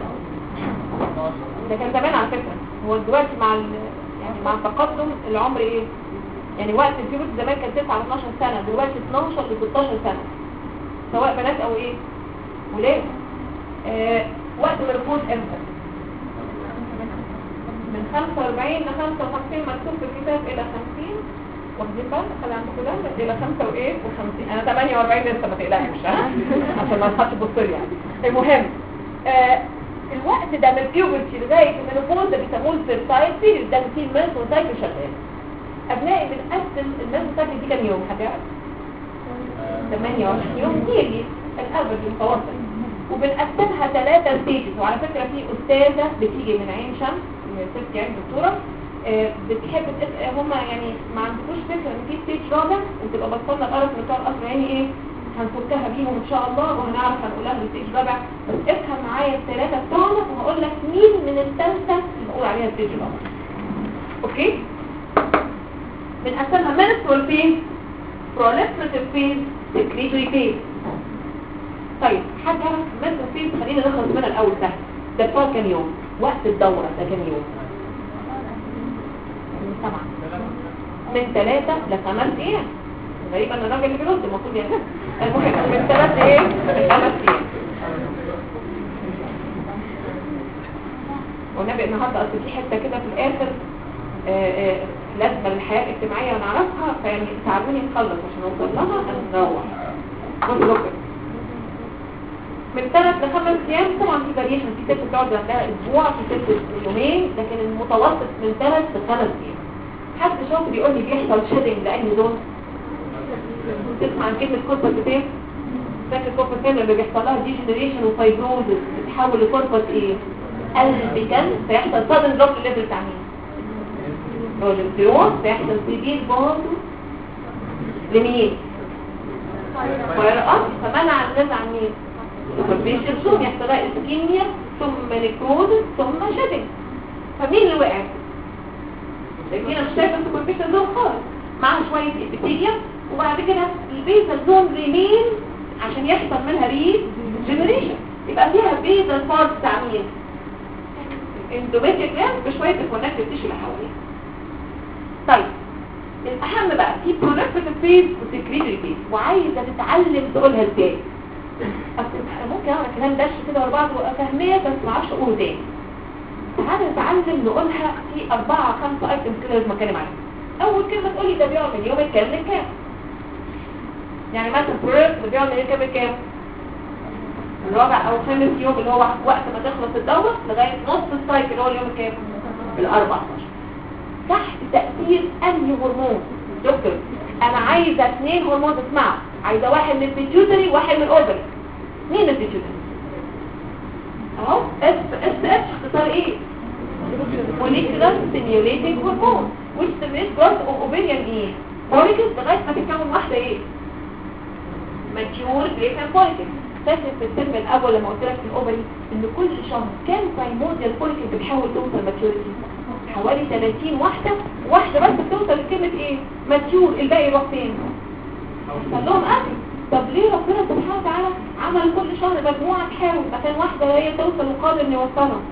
ده كان زمان على فكره. هو دلوقتي مع التقدم العمر ايه؟ يعني وقت البيوبرتي زمان كان 9 ل 12 سنه، دلوقتي 12 ل 16 سنه سواء بنات او ايه ولاد. وقت الركود امتى؟ من 45 ل 55 مكتوب في الكتاب الى 50. واخدين بالك خلي عندكم ده الى 55. انا 48 لسه ما تقلقوش عشان ما تحطش بص لي يعني. المهم الوقت ده من البيوبرتي لغايه المينوبوز ده بيسموه الفيرتايل بيريد، ده فيه المينسترال سايكل شغال. ابنائي بنقسم المينسترال سايكل دي كام يوم؟ حد يعرف؟ 28 يوم ديلي الافرج المتوسط. وبنقسمها 3 ستيجز. وعلى فكره في استاذه بتيجي من عين شمس ست يعني دكتوره بتحب هم يعني ما عندكوش فكره ان في ستيج رابع وتبقى بصلنا القرف بتوع القصر يعني ايه هنفكها بيهم ان شاء الله وهنعرف هنقولها الستيج رابع. بس افهم معايا الثلاثه بتوعنا وهقول لك مين من الثالثه اللي بقول عليها ستيج رابع. اوكي بنقسمها منسترال فيز، بروليفريتيف فيز، سكريتوري فيز. طيب حد يعرف منسترال فيز؟ خلينا نخلص منها الاول سهل. ده بتوع كام يوم؟ وقت الدوره ده كام يوم؟ من 3 ل 5 ايام. غريبا ان الراجل اللي بيرد المفروض يعني المهم من 3 ايه ل 5 ايام. والنبي النهارده اصل في حته كده في الاخر لازمه للحياه الاجتماعيه ونعرفها فيعني ساعدوني نخلص عشان نوصل لها هنروح. بص من 3 ل 5 ايام. طبعا في فاريشن، في ست بتقعد عندها اسبوع، في ست يومين، لكن المتوسط من 3 ل 5 ايام. حد شاطر بيقول لي بيحصل شيدنج لأي زون؟ تسمع عن كلمة كوربوسيتين؟ فاكر كوربوسيتين اللي بيحصل لها ديجنريشن وفايبروزس بتتحول لكوربوس ايه؟ البيكان فيحصل سادن دروب للليفل بتاع مين؟ بروجستيرون فيحصل سيفير بوند لمين؟ فيرقص فمنع الناس عن مين؟ سوبرفيشال زون يحصل لها اسكيميا ثم نيكروزس ثم شيدنج. فمين اللي وقع؟ هنا مش شايف السوبرفيشال زون خالص معها شويه ابيثيليوم وبعد كده البيزل زون ريمين عشان يحصل منها ريجنريشن يبقى فيها بيزل بارت بتاع مين؟ اندوميتريال جلاند بشويه الكونكتيف تيشو اللي حواليها. طيب الاهم بقى في بروليفريتيف فيز وسكريتوري فيز وعايزه تتعلم تقولها ازاي. ممكن اعمل كلام دش كده ورا بعض وابقى فاهماه بس ما اعرفش اقوله تاني. تعالى نتعلم نقولها في 4 5 ايتمز كده لازم اتكلم عليهم. اول كلمه تقولي ده بيقعد من يوم الكام للكام. يعني مثلا بريد بيقعد من الكام للكام؟ الرابع او خامس يوم اللي هو وقت ما تخلص الدوره لغايه نص السايكل اللي هو اليوم الكام؟ ال14. تحت تأثير انهي هرمون؟ دكتور انا عايزه 2 هرمون تسمعوا، عايزه واحد من البيتيوتري وواحد من الاوفري. مين البيتيوتري؟ اهو اس اتش اختصار ايه؟ molecular stimulating hormone which stimulates growth of ovarian ايه؟ follicles لغايه ما تتكون واحده ايه؟ mature greater follicles. فاكر في الترم الاول لما قلت لك في الاوفري ان كل شهر كام primordial follicle بتحاول توصل maturity؟ حوالي 30 واحده بس بتوصل لكلمه ايه؟ mature. الباقي يروح فين؟ قال لهم اكل. طب ليه ربنا سبحانه وتعالى عمل كل شهر مجموعه تحاول مكان واحده هي توصل وقادر انه يوصلها؟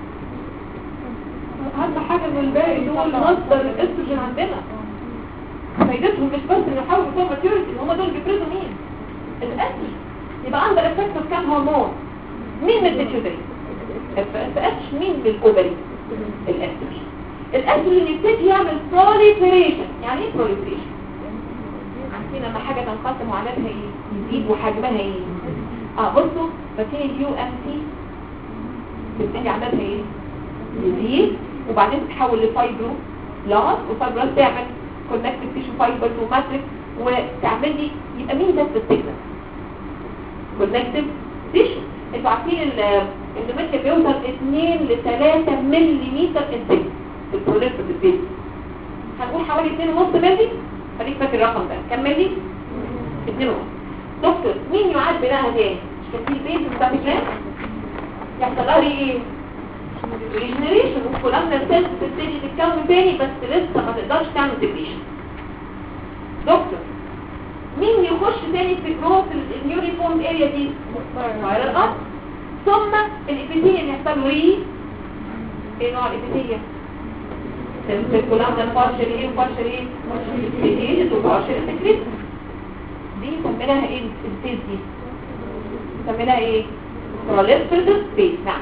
اهم حاجه ان الباقي دول مصدر الاستروجين عندنا. فايدتهم مش بس ان يحاولوا يوصلوا ماتيوريتي، هم دول بيفرزوا مين؟ الاستروجين. يبقى عندك افكت كام هرمون؟ مين من البيتيوتري؟ اف اتش. مين من الاوفري؟ الاستروجين. الاستروجين يبتدي يعمل بروليفريشن. يعني ايه بروليفريشن؟ عارفين لما حاجه تنقسم وعددها ايه؟ يزيد وحجمها ايه؟ بصوا فاكرين اليو ام سي بتبتدي عددها ايه؟ يزيد وبعدين تتحول لفايبرو لاس، وفايبرولاس تعمل كونكتيف تيشو فايبرز وماتريكس وتعمل لي يبقى مين ده السيجنال؟ كونكتيف تيشو. انتوا عارفين الدوميتر بيوصل 2 ل 3 ملم انتج في البروليفر في البيت. هنقول حوالي 2.5 مللي. خليك فاكر الرقم ده كم مللي؟ 2.5. دكتور مين يعاد بناءها تاني؟ مش كان في البيت بتاع الجلد يحصل لها ايه؟ ريجنريشن وكلامنا السيلز بتبتدي تتكون تاني بس لسه ما تقدرش تعمل ديبريشن. دكتور مين يخش تاني في جروث النيوريفورم اريا دي؟ فايرال اب. ثم الابيثيليوم يحصل له ايه نوع الابيثيليوم؟ الكلامنا البارشل ايه وبارشل ايه؟ ابيثيليوم وبارشل سكريت. دي سميناها ايه السبيس دي؟ سميناها ايه؟ بروليفريتيف سبيس. نعم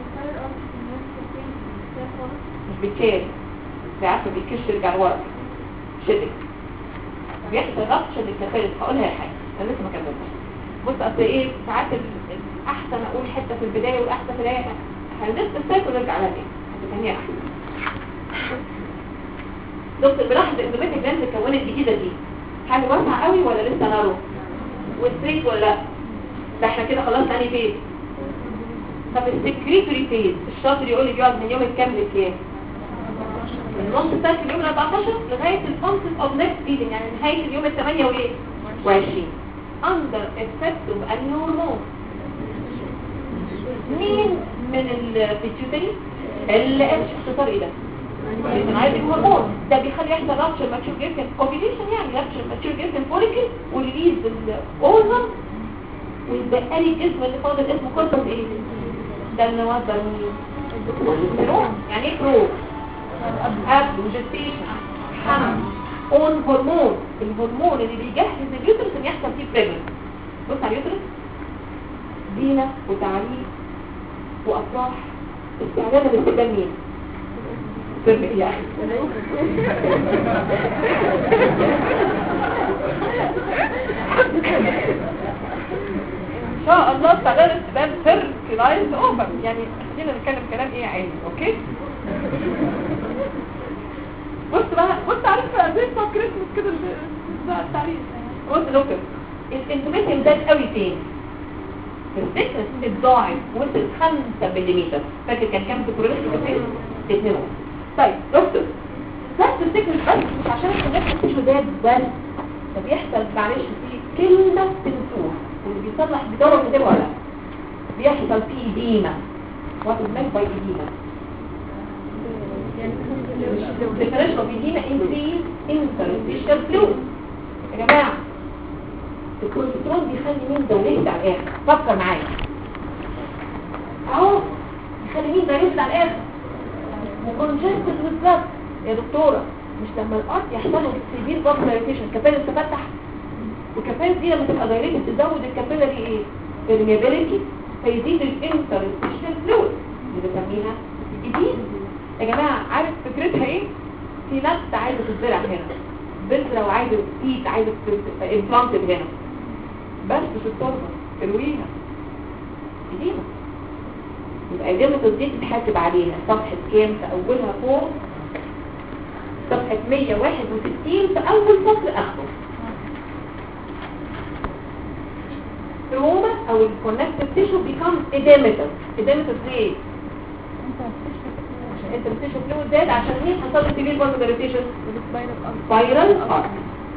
بتشيل عارفه بيكش يرجع لورا شدك بيحصل رابشر للكفالس. هقولها يا حاجه انا لسه ما كملتش. بص اصل ايه ساعات الاحسن اقول حته في البدايه والاحسن في النهايه. هنلف السايكل ونرجع لها تاني هتفهميها احسن. دكتور بلاحظ ان بيت الجلاند اتكونت الجديده دي حاجه واسعه قوي ولا لسه نارو وستريت ولا لا؟ ده احنا كده خلصنا انهي فيز؟ طب السكريتوري فيز الشاطر يقول لي بيقعد من يوم الكام لكام؟ من نص ساعه اليوم 14 لغايه الكونسبت اوف نكست فيدنج يعني نهايه اليوم 28 اندر افكت اوف انهي هرمون؟ مين من البيتيوتري؟ ال اتش اختصار ايه ده؟ الانترايزنج هرمون. ده بيخلي يحصل رابشر ماتشور جيركن اوفيليشن يعني رابشر ماتشور جيركن فوليكل وريليز الاوزم ويبقى لي الجسم اللي فاضل اسمه كورتكس ايه؟ ده اللي مصدر مين؟ يعني ايه برو؟ قبل وجستيشن حمل اون هرمون. الهرمون اللي بيجهز اليوترس ان يحصل فيه بريجننس. بص على اليوترس زينه وتعريف وافراح استعداد لاستقبال مين؟ سرب ايه يعني؟ ان شاء الله استعداد لاستقبال فيرتيلايزد اوفر. يعني خلينا نتكلم كلام ايه عادي. اوكي بص بقى بص عارف زي بتاع كريسمس كده التعريف. بص يا دكتور الانتوميتيوم ده قوي فين؟ في الثيكنس الضاعف وصل 5 ملم. فاكر كان كام في الكوريليشن كده؟ 2. طيب دكتور بس الثيكنس بس مش عشان الكونكتيف تيشو ده بس ده بيحصل معلش في كلمه تنسوها واللي بيصلح بدور كده ولا بيحصل فيه ديما. وات از باي ديما؟ definition of edema increase interstitial fluid. يا جماعه الكوليسترول بيخلي مين دايليت على الاخر؟ فكر معايا اهو بيخلي مين دايليت على الاخر؟ وكونجستد بالظبط يا دكتوره. مش لما الارض يحصل له سيفير بلاد دايليتيشن الكابيلاري تفتح والكابيلاري دي لما تبقى دايليتد تزود الكابيلاري ايه؟ permeability فيزيد الانترستيشال فلويد اللي بنسميها edema. يا جماعه عارف فكرتها ايه؟ في نبته عايزه تتزرع هنا بذره وعايزه تزيد عايزه امبلانتد هنا بس في التربه ارويها edema. يبقى edema دي تتحاسب عليها صفحه كام في اولها فوق صفحة 161 في أول سطر أخده. تروما أو الكونكتيف تيشو becomes edematous. edematous ليه؟ عشان انت التيشو فلويد زاد، عشان مين حصل له سيفير برضه جريتيشن؟ سبايرال ارك.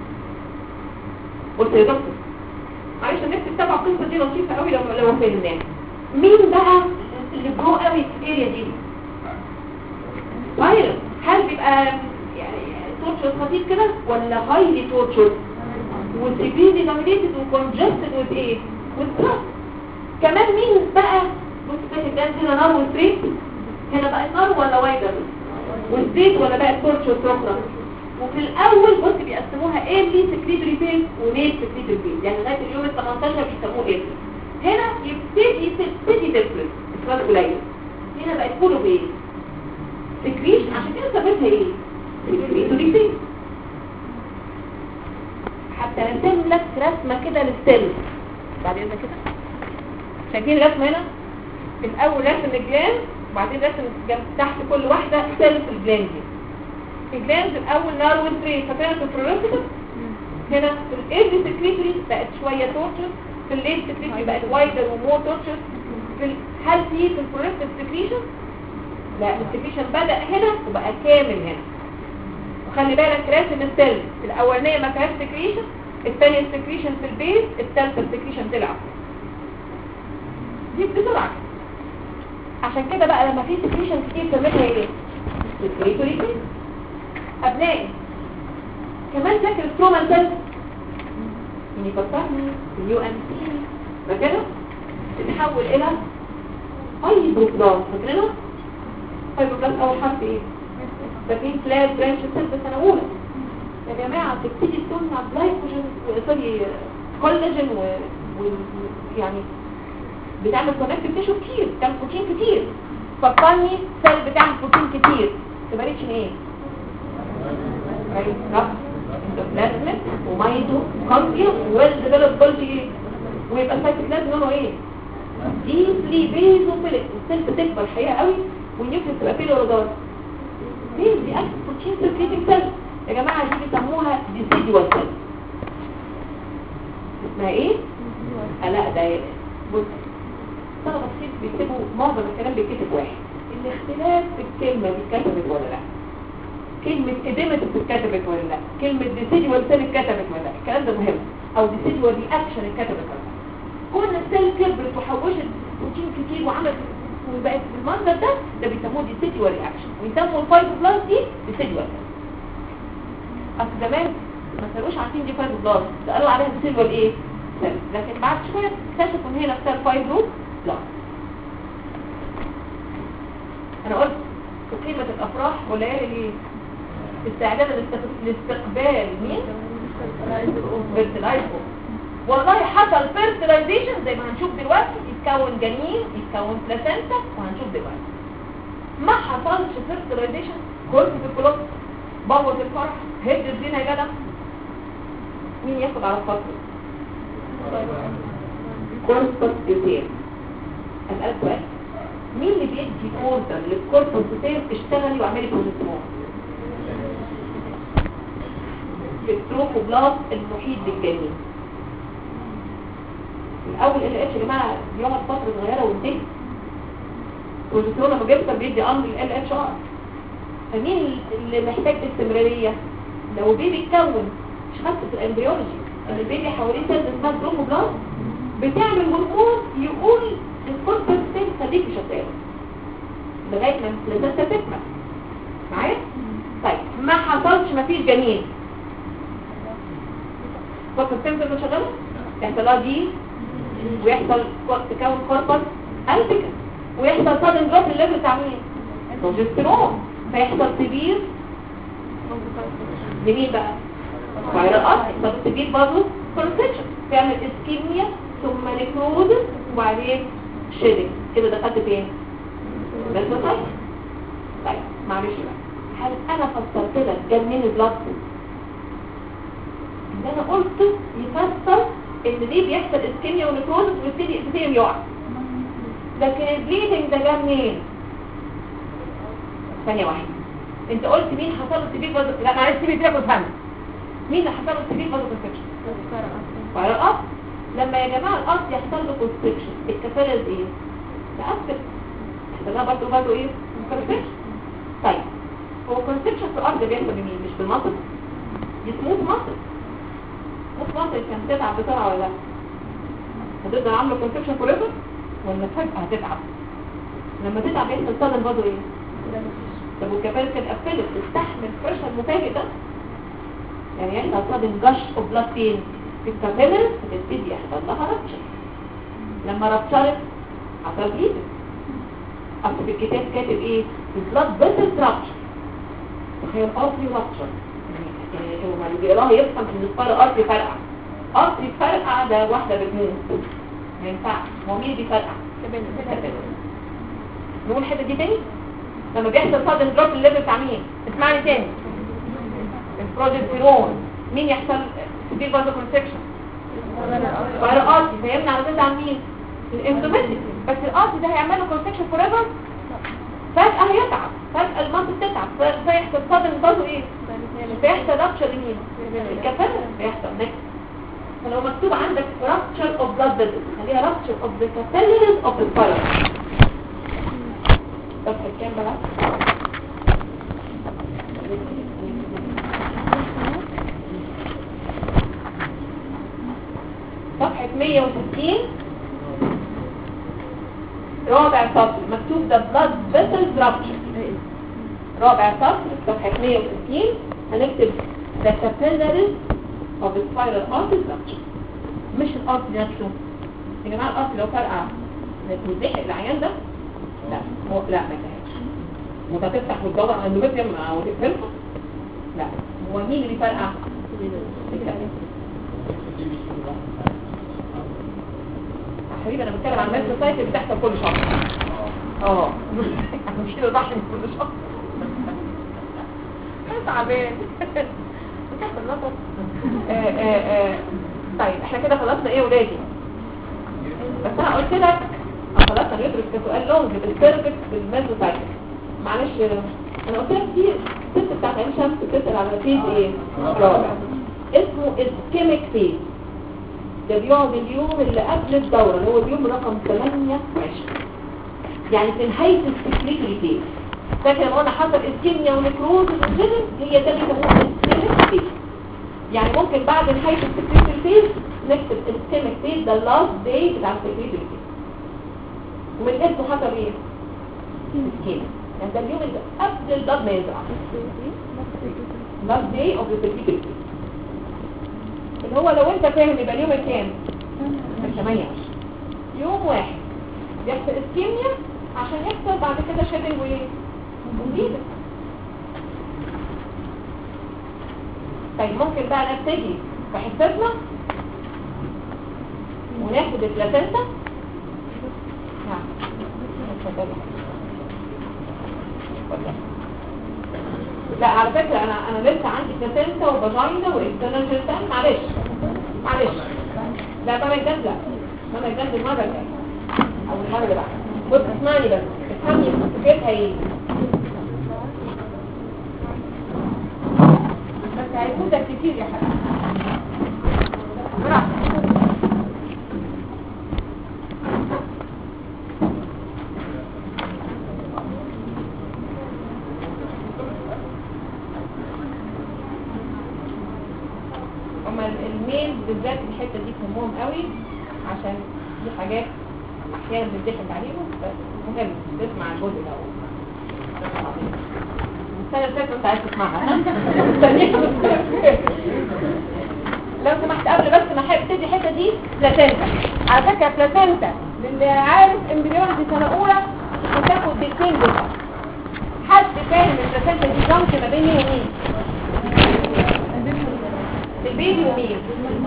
قلت يا دكتور معلش الناس تتابع القصه دي لطيفه قوي لو فهمناها. مين بقى اللي برو قوي في الاريا دي؟ سبايرال. هل بيبقى يعني تورتشر خفيف كده ولا هايلي تورتشر وسيفيرلي دومينيتد وكونجستد وذ ايه؟ والتراس. كمان مين بقى؟ بص كده هنا نار وستريت، هنا بقى نار ولا وايدر والزيت ولا بقى تورتشر بروجرام. وفي الاول بص بيقسموها ايرلي سكريتوري فيز وليت سكريتوري فيز، يعني لغايه اليوم ال 18 بيسموه ايرلي. هنا يبتدي تفرز افراز قليل. هنا بقت كله بايه؟ سكريشن، عشان كده سميتها ايه؟ سكريتوري فيز. حتى نرسم لك رسمه كده للسيل بعد اذا كده. شايفين الرسمه هنا؟ الاول رسم الجلاند وبعدين رسم تحت كل واحده سيل في الجلاند دي. الجلاند الاول نار وستريت فكانت البرولوسيتس. هنا في الايرلي سكريتوري بقت شويه تورتشر، في الليت سكريتوري بقت وايدر ومور تورتشر. هل في البرولوسيتس سكريشن؟ لا، السكريشن بدا هنا وبقى كامل هنا. وخلي بالك راسم السيل الاولانيه ما فيهاش سكريشن، الثانيه السكريشن في البيز، الثالثه السكريشن طلع دي بسرعه. عشان كده بقى لما في سكريشن كتير سميتها ايه؟ سكريتوري فيز. ابنائي كمان فاكر التروما سيل يعني فكرني اليو ام سي فاكرها؟ تتحول الى فايبروبلاست. فاكرينها؟ فايبروبلاست اول حرف ايه؟ فاكرين فلات برانش سيل في سنه اولى يا جماعه تبتدي تصنع جلايكوجين سوري كولاجين يعني بتعمل كونكتيف تيشو كتير، بتعمل بروتين كتير. فكرني سيل بتعمل بروتين كتير تبقى ريتش ايه؟ اندوبلازميك ومايتو كونتيا ويل ديفلوب بولجي، ويبقى السيتوبلازم لونه ايه؟ ديبلي بيزوفيليك. السيل بتكبر الحقيقه قوي والنيوكليس تبقى بيلورودار. دي اكتر بروتين سيركيتنج سيل يا جماعه، دي بيسموها ديسيدوال سيل. اسمها ايه؟ لا ده بص طلبه كتير بيكتبوا معظم الكلام بيتكتب واحد، الاختلاف في الكلمه دي اتكتبت ولا لا، كلمه اديمتس اتكتبت ولا لا، كلمه ديسيدوال سيل اتكتبت ولا لا، الكلام ده مهم، او ديسيدوال رياكشن اتكتبت ولا لا. كل السيل كبرت وحوشت بروتين كتير وعملت وبقت بالمنظر ده بيسموه ديسيدوال رياكشن، ويسموا الفايبروبلاست دي ديسيدوال. اصل زمان ما كانوش عارفين دي فايبروبلاست، قالوا عليها ديسيدوال ايه؟ سيل، لكن بعد شويه اكتشفوا ان هنا سيل فايبروبلاست. انا قلت في قيمه الافراح والليالي ليه؟ استعداد لاستقبال مين؟ فيرتلايزيشن. والله حصل فيرتلايزيشن زي ما هنشوف دلوقتي، يتكون جنين يتكون بلاسنتا وهنشوف دلوقتي. ما حصلش فيرتلايزيشن كورس في الكلوب بوظ الفرح هد الزينه يا جدع. مين ياخد على الخطوه؟ كورس كتير. اسالك سؤال، مين اللي بيدي اوردر للكوربوس سيل اشتغلي واعملي بروجسترون؟ التروفوبلاست المحيط بالجنين. الاول ال اتش يا جماعه بيقعد فتره صغيره وينتهي. البروجسترون لما بيكتر بيدي امر ال اتش ار. فمين اللي محتاج استمراريه؟ لو بيبي يتكون مش خدت في الامبريولوجي ان البيبي حواليه سيلز اسمها تروفوبلاست بتعمل هرمون يقول الكوربوس سيل خليكي شغاله لغايه ما البلاسنتا تكمل معايا. طيب ما حصلش مفيش جنين، الكوربوس سيل تبقى شغاله يحصل لها دي ويحصل تكون كوربوس البيكا ويحصل صدم دروب الليفل بتاع مين؟ بروجسترون، فيحصل سبير لمين بقى؟ فايرال ارتري. طب السبير برضه كونستريكشن تعمل اسكيميا ثم نيكروزس وبعدين شيدنج. كده دخلت فين؟ بس طيب معلش بقى، هل انا فسرت لك جنين البلاد اللي انا قلته يفسر ان ليه بيحصل اسكيميا ونيكروزس ويبتدي الابيثيليوم يقع؟ لكن البليدنج ده جه منين؟ ثانيه واحده، انت قلت مين حصل له سيفير فازو، لا معلش سيبي كده فهمت. مين اللي حصل له سيفير فازو كونستريكشن؟ القص. لما يا جماعه القص يحصل له كونستريكشن الكفاله ايه؟ تأثر يحصل لها برضه فازو ايه؟ كونستريكشن. طيب هو كونستريكشن في الارض بيحصل بمين؟ مش بالمصل؟ يسموه مصل. مصل كان تتعب بسرعه ولا لا؟ هتقدر عامله كونستريكشن فور ايفر ولا فجاه هتتعب؟ لما تتعب يحصل صدم برضه ايه؟ طب والكفاله كانت قفلت تستحمل بريشر المفاجئ ده؟ يعني يحصل صدم جش اوف بلاد فين؟ في الكابيلر بتبتدي يحصل لها رابتشر. لما رابتشرت حصل بليدنج. اصل في الكتاب كاتب ايه؟ البلاد فيسل رابتشر. تخيل ارتري رابتشر. يعني هو اللي بيقراها يفهم ان الفرق ارتري فرقع. ارتري فرقع ده واحده بتموت. ما ينفعش. هو مين اللي بيفرقع؟ الكابيلر. نقول الحته دي تاني؟ لما بيحصل صدم دروب الليفل بتاع مين؟ اسمعني تاني. البروجستيرون. مين يحصل سيفير فازو كونستريكشن؟ الارتي. فيمنع الغذاء عن مين؟ الاندوميتريك. بس الارتي ده هيعمل له كونستريكشن فور ايفر. فجأة هيتعب، فجأة المنطقة تتعب، فيحصل صدم برضه ايه؟ فيحصل رابتشر لمين؟ الكفالة فيحصل نكس. فلو مكتوب عندك رابتشر اوف بلاد فيسل خليها رابتشر اوف ذا كابيلاريز اوف ذا سبايرال. صفحة كام بقى؟ صفحة 160 رابع سطر مكتوب ده بلاد فيسل رابتشر. رابع سطر صفحة 160 هنكتب the capillaries of the spiral artery rupture. مش الارتري نفسه يا جماعة. الارتري لو فرقع متزحق العيان ده لا هو لا ما ينتهيش. وانت هتفتح وتدور على الاندوميتريوم وتقفلها. لا هو مين اللي فرقع؟ حبيبي انا بتكلم عن الميل سايكل بتحصل كل شهر. احنا مش كده ضحي كل شهر. تعبان. بتحصل نظر. طيب احنا كده خلصنا ايه ولادي؟ بس انا قلت لك خلاص هندرس كسؤال لونج بالسيرفكس بالميل سايكل. معلش انا قلت لك في الست بتاعت عين شمس بتسال على فيز ايه؟ رابع اسمه اسكيميك فيز. ده بيقعد اليوم اللي قبل الدورة اللي هو اليوم رقم 28 يعني في نهاية السكريتري فيز. فاكر لما قلنا حصل اسكيميا ونكروز وجنن هي ده اللي بيسموه اسكيميك فيز. يعني ممكن بعد نهاية السكريتري فيز نكتب اسكيميك فيز ده اللاست داي بتاع السكريتري فيز. ومن اسمه حصل ايه؟ اسكيميا. يعني ده اليوم اللي قبل الضغط ما يزرع. last day of the certificate اللي هو لو انت فاهم يبقى اليوم الكام؟ 8 يوم واحد بيحصل اسكيميا عشان يحصل بعد كده شيدنج وايه؟ ومبيدة. طيب ممكن بقى نبتدي في حصتنا وناخد البلاسنتا. لا على فكرة انا لسه عندي بلاسنتا وفاجينا واكسترنال جيرتان. معلش لا طبعا الجد لا طبعا الجد المرة الجاية او المرة اللي بعدها. بص اسمعني بس افهمني فكرتها ايه. بس هيفوتك كتير يا حبيبي. براحتك. الميل بالذات الحته دي تهمهم قوي عشان دي حاجات احيانا بتضحك عليهم. بس مهم تسمع الجزء الاول. السنه اللي فاتت انت عايز تسمعها. لو سمحت قبل بس ما احب ابتدي الحته دي بلاسنتا. على فكره بلاسنتا للي عارف امبريولوجي سنه اولى بتاخد دقيقتين بس. حد فاهم البلاسنتا دي جنك ما بين مين؟ البيبي ومين؟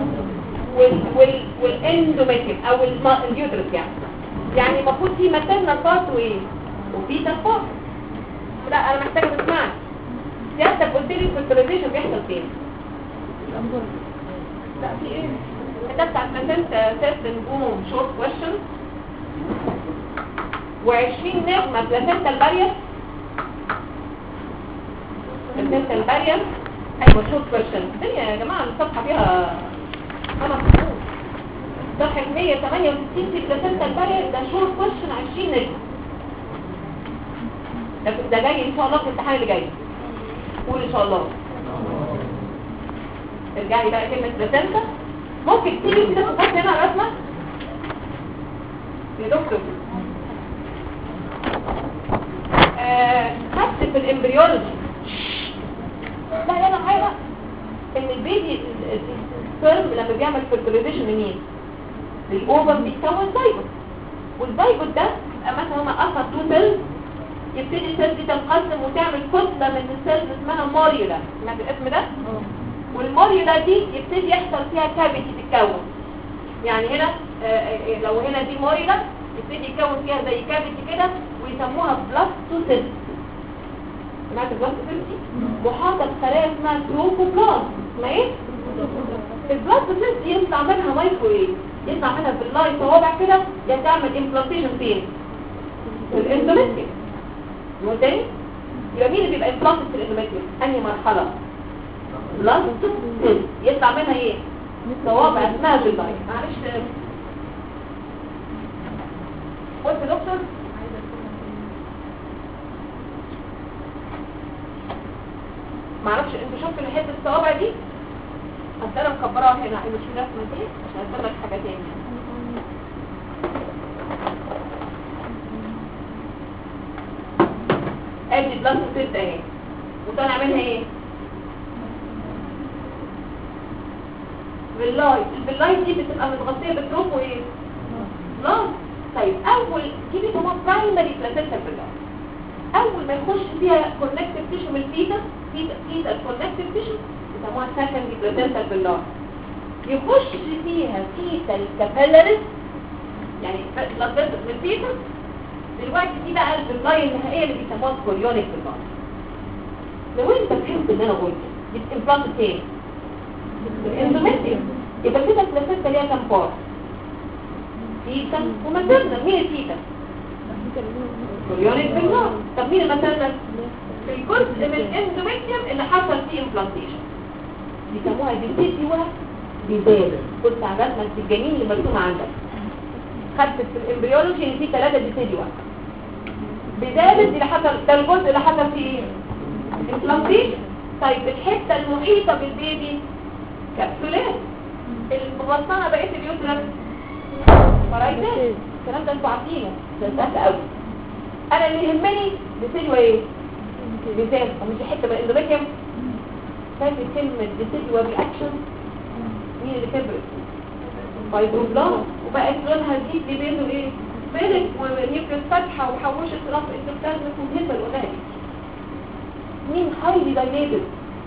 والاندوميتريوم او اليوترس. يعني المفروض في ماتيرنال بارت وايه؟ وفيتال بارت. لا انا محتاجه تسمعني. سيادتك قلت لي الفيرتيلايزيشن بيحصل فين؟ لا في ايه؟ كتبت على البلاسنتا تيست نجوم شورت كويشن و20 نجمه بلاسنتا البارير بلاسنتال بارير. ايوه شورت كويشن الدنيا يا جماعه الصفحه فيها 5 سطور. صفحه 168 في بلاسنتال بارير ده شورت كويشن 20 نجم. ده جاي ان شاء الله في الامتحان اللي جاي. قول ان شاء الله. ارجعي بقى كلمه بلاسنتا. ممكن تيجي كده تحط هنا على الرسمه يا دكتور. خدت في الامبريولوجي لا انا معايا بقى ان البيبي السبرم لما بيعمل فيرتيلايزيشن منين؟ الاوفر بيتكون زيجوت، والزيجوت ده يبقى مثلا هما اصلا 2 سيلز، يبتدي السيلز دي تنقسم وتعمل كتله من السيلز اسمها موريولا. سمعت الاسم ده؟ والموريولا دي يبتدي يحصل فيها كافيتي تتكون. يعني هنا لو هنا دي موريولا يبتدي يتكون فيها زي كافيتي كده ويسموها بلاستوسيست. سمعت البلاستوسيست دي؟ محاطه بخلايا اسمها تروفوبلاست. اسمها ايه؟ البلاستوسيست دي يطلع منها مايكروويف، يطلع منها باللاي صوابع كده تعمل امبلانتيشن فين؟ في الاندوميتريوم. يقول تاني؟ يبقى مين اللي بيبقى امبلانتد في الاندوميتريوم؟ انهي مرحله؟ بلاستوسيست يطلع منها ايه؟ صوابع اسمها باللاي. معلش قلت يا دكتور معرفش انتوا شفتوا حته الصوابع دي؟ اصل انا مكبراها هنا عايزه اشيل الرسمه دي عشان ارسم لك حاجه تاني. ادي بلاستوسيست اهي وطالع منها ايه؟ باللاي. البلاي دي بتبقى متغطيه بتروفو ايه؟ بلاست. طيب اول دي بيسموها برايمري بلاسنتا باللاي. اول ما يخش فيها كونكتيف تيشو من الفيتا كونكتيف تيشو بيسموها سكندري بلاسنتا باللاي. يخش فيها فيتا كابيلاريز يعني بلاسنتا من الفيتا. دلوقتي دي بقى البلاي النهائيه اللي بيسموها كوريونيك باللاي. لو انت فهمت اللي انا قلته يبقى امبلانت تاني الاندوميتريوم. يبقى كده البلاسنتا ليها كام بار؟ فيتا وماتيرنال. مين الفيتا؟ كوريونيك باللاي. طب مين الماتيرنال؟ في الجزء من الاندوميتريوم اللي حصل فيه امبلانتيشن بيسموها ديسيديوا بيزالس. بص على الرسمه الجميل اللي مرسومه عندك. خدت في الامبريولوجي ان في 3 ديسيديوا بيزالس اللي حصل ده الجزء اللي حصل فيه ايه؟ امبلانتيشن. طيب الحته المحيطه بالبيبي كبسولات المغطنه بقيه اليوترس فرايدات. الكلام ده انتوا عارفينه ده سهل قوي. انا اللي يهمني ديسيديوا ايه؟ بيزالس ومش حته من الاندوميتريوم. فاكر كلمه ديسيديوا رياكشن مين اللي كبرت؟ فايبروبلاست وبقت لونها دي بينه ايه؟ فيلك ونيوكليس فاتحه وحوشت رف اكتوبلازم وهيبه الاورجانيك. مين هايلي دايليتد؟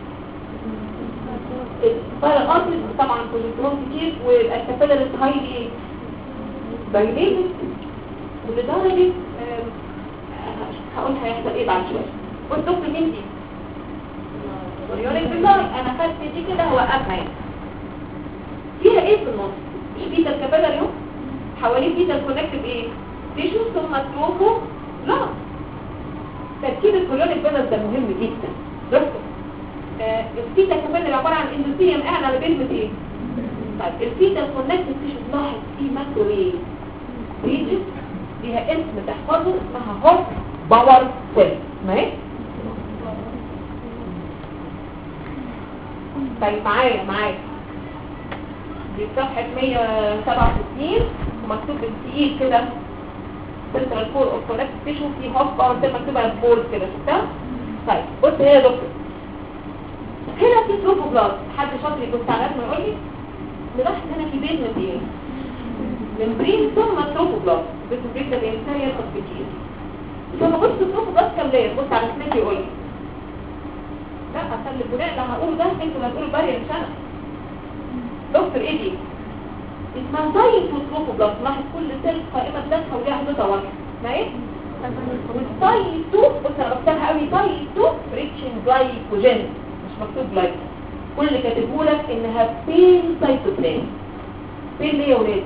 الفارغاتس طبعا كوليسترول كتير والكابيلاريز هايلي ايه؟ دايليتد ولدرجه هقول هيحصل ايه بعد شويه. والدكتور مين دي؟ كوريونيك باللاي. انا خدت دي كده هوقفها يعني. فيها ايه في النص؟ مش بيتا الكابيلاريو حوالين بيتا الكونكتيف ايه؟ تيشو ثم تروفو لا. تركيب الكوريونيك باللاي ده مهم جدا. دكتور البيتا الكابيلاريو عباره عن اندوثيليوم قاعد على بيلمة ايه؟ طيب البيتا الكونكتيف تيشو تلاحظ فيه ماكرو ايه؟ ريجن ليها اسم تحفظه اسمها هوت باور سيل. اسمها ايه؟ طيب معايا دي صفحة 167 ومكتوب بالتقيل كده سنترال كور اوف كونكتيف تيشو في هوت باور سيل مكتوبة بولد كده شفتها؟ طيب بص هنا يا دكتور هنا في تروفوبلاست. حد شاطر يبص على الرسمه يقول لي نلاحظ هنا في بيزمنت ايه؟ ممبرين ثم تروفوبلاست. بيزمنت ده بينتهي كتير. لما بص التروفوبلاست كام لاير؟ بص على رسمتي يقول لي لا اصل البناء اللي هقوله ده انتوا اللي هتقولوا باري مش انا. دكتور ايه دي؟ اسمها سايتوتروفوبلاست. لاحظ كل سيل قائمه بذاتها وليها حدودها واضحه. اسمها ايه؟ والسايتو بص انا بكتبها قوي سايتو ريتشن جلايكوجين مش مكتوب جلايكو. كل اللي كاتبه لك انها بين سايتوبلازم. بين ليه يا ولاد؟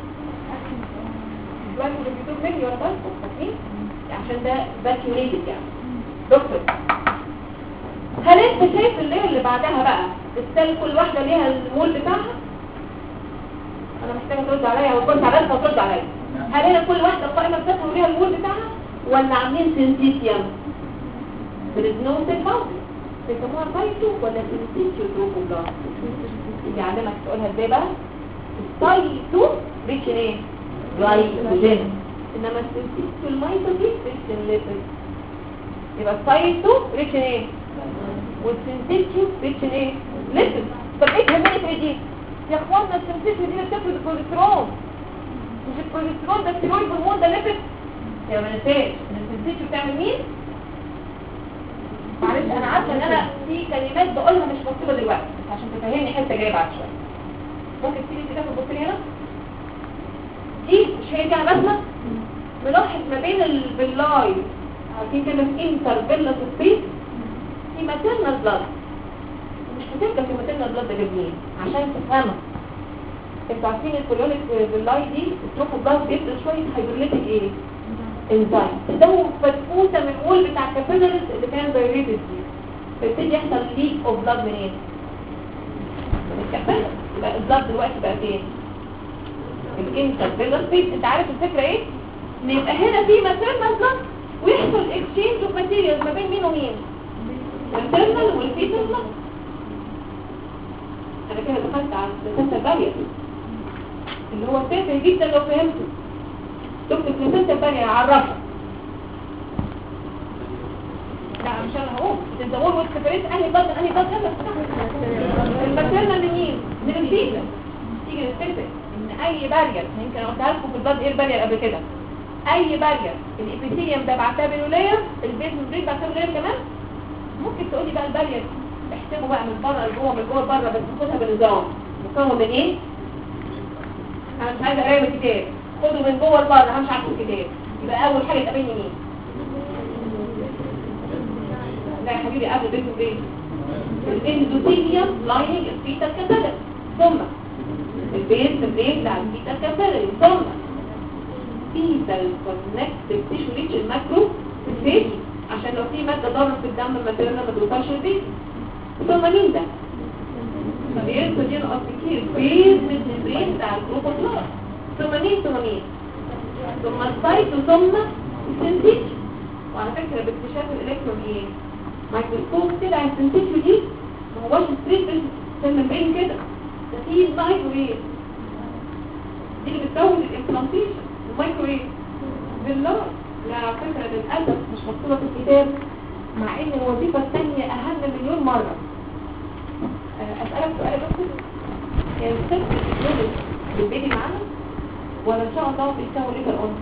جلايكو اللي بيكتب مني ولا بس فاكرين؟ عشان ده فاكيوليتد يعني. دكتور هل انت شايف اللير اللي بعدها بقى السيل كل واحده ليها المول بتاعها؟ انا محتاجه ترد عليا او كنت على انت ترد عليا. هل هنا كل واحده القائمه بتاعتها وليها المول بتاعها ولا عاملين سينتيتيوم؟ بريزنوتيك باوندري بيسموها سايتو ولا سينتيتيو تروفوبلاست؟ اللي علمك تقولها ازاي بقى؟ السايتو ريتش ايه؟ جلايكوجين، انما السينتيتيو الميتوزيس ريتش الليبيد. يبقى السايتو ريتش ايه؟ والسينتيتيو ريتش ايه؟ ليبيد. طب ايه كمان في دي؟ يا اخوانا السينتيتيو دي اللي بتفرز الكوليسترول، مش الكوليسترول ده ستيرويد هرمون ده ليبيد. يا ما ننساش ان السينتيتيو بتعمل مين؟ معلش انا عارفه ان انا في كلمات بقولها مش مكتوبه دلوقتي بس عشان تفهمني حته جايه بعد شويه. ممكن تيجي كده تبص لي هنا دي مش هي دي على الرسمه؟ ملاحظ ما بين الفيلاي عارفين كلمه انترفيلس سبيس في ماتيرنال بلاد، مش هتبقى في ماتيرنال بلاد ده جميل عشان تفهمها. انتوا عارفين الكولونيك فيلاي دي التروفوبلاست بيفرز شويه هيدروليتيك ايه؟ انزايم تدوب فتفوته من الوول بتاع الكابيلاريز اللي كان دايريتد دي، فيبتدي يحصل ليك اوف بلاد منين؟ من الكابيلاريز. يبقى البلاد دلوقتي بقى فين؟ الانترفيلر سبيس. انت عارف الفكره ايه؟ ان يبقى هنا في ماتيرنال بلاد ويحصل اكسشينج اوف ماتيريالز ما بين مين ومين؟ الانترنال والفيتال بلاد. انا كده دخلت على البلاسنتا بارير اللي هو تافه جدا لو فهمته. دكتور البلاسنتا بارير عرفها. لا مش انا هقول انت قول والسفريت انهي بلد انهي بلد الماتيرنال منين؟ من الفيتال. تيجي نتفق ان اي بارير يمكن انا قلتها لكم في البلد ايه البارير قبل كده. اي بارير الابيثيليوم ده بعتها بينولير، البيت ممبرين بعتها بينولير كمان. ممكن تقولي بقى البارير احسبه بقى من بره لجوه من جوه لبره بس خدها بالنظام. مكون من ايه؟ انا مش عايزه اقرا من الكتاب، خده من جوه لبره همشي على الكتاب. يبقى اول حاجه تقابلني مين؟ لا يا حبيبي قبل البيت ممبرين الاندوثيليوم لايننج الفيتال كابيلاري، ثم البيت ممبرين بتاع الفيتال كابيلاري، ثم فيتال كونكتيف تيشو ريتش الماكرو فيج عشان لو في ماده ضاره في الدم الماتيرنال ما توصلش البيت. ثم مين ده؟ بيرسل هنا كتير بيز من الممبرين بتاع الكروبوبلاست. ثم مين ثم السايت ثم السنتيج. وعلى فكره باكتشاف الالكترون ايه؟ مايكروسكوب كده على السنتيج دي ما هوش ستريت في الممبرين كده، ده في مايكرويف دي اللي بتزود الامبلانتيشن. المايكرويف بالله لا على فكره للاسف مش مكتوبه في الكتاب مع ان الوظيفه الثانيه اهم مليون مره. اسالك سؤال يا دكتور، هي الست بتتولد بالبيبي معانا ولا ان شاء الله بيكون ليتر اون؟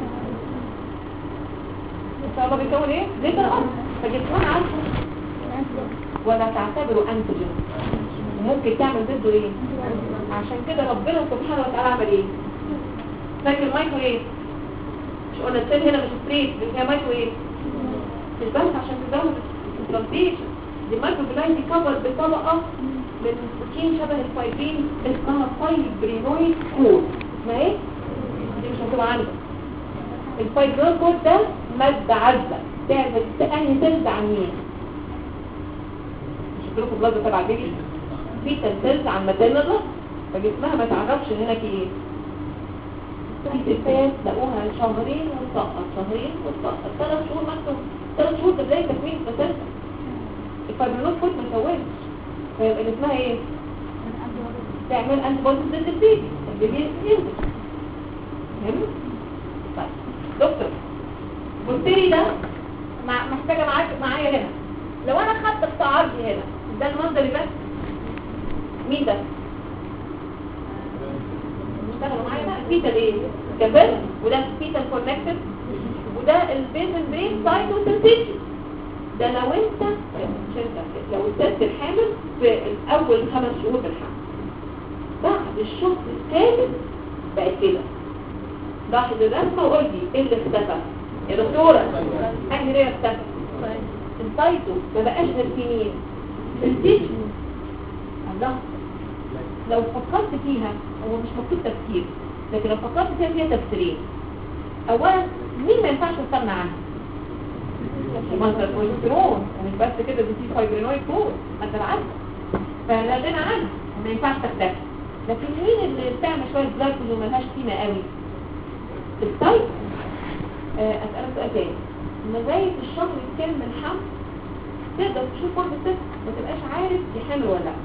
ان شاء الله بيكون ايه؟ ليتر اون. فجسمها عارفه ولا تعتبره انتيجين وممكن تعمل ضده ايه؟ عشان كده ربنا سبحانه وتعالى عمل ايه؟ فاكر المايكرويف؟ مش قلنا السيل هنا مش ستريت هي مايكرويف مش بس عشان تزود الامبلانتيشن. دي المايكروفيلاي دي كفر بطبقه من بروتين شبه الفايبرين اسمها فايبرينويد كود. اسمها ايه؟ دي مش مكتوبه عندك. الفايبرينويد كود ده ماده عازله تعمل انهي سيلز عن مين؟ مش قلت لكم بلاد تبع البيبي؟ فيتال سيلز عن ماتيرنال فجسمها ما تعرفش ان هنا في ايه؟ في ستات لقوها شهرين وتسقط شهرين وتسقط 3 شهور مكتوب 3 شهور بدايه تكوين الفتاه. الفايبرينويد كود ما سواش فيبقى اسمها ايه؟ تعمل انتي بوديز ضد البيبي ينزل. فهمت؟ طيب دكتور بصي ده محتاجه معايا هنا. لو انا خدت التعرضي هنا ده المنظر اللي بس مين ده؟ اشتغلوا معايا بقى فيتال ايه؟ كابيل وده فيتال كونكتد وده البيزل برين سايتوسنتيج. ده لو انت لو الست الحامل في الاول 5 شهور بالحمل بعد الشهر الثالث بقت كده. لاحظ الرسمه وقول لي ايه اللي اختفى يا دكتوره؟ انهي ليه اختفى؟ السايتو ما بقاش غير في مين؟ السنتيج. الله لو فكرت فيها هو مش مكتوب تفكير لكن لو فكرت فيها تفسيرين. اولا مين ما ينفعش نستغنى عنها؟ مصدر بروجسترون، ومش بس كده دي في فايبرينويد كور انت العكس، فلا غنى عنها ما ينفعش تختفي. لكن مين اللي بتعمل شويه جلايكوز وملهاش قيمه قوي؟ التايب. اسالك سؤال تاني، مزايا الشهر الكام من الحمل تقدر تشوف فرد الست ما تبقاش عارف دي حامل ولا لا؟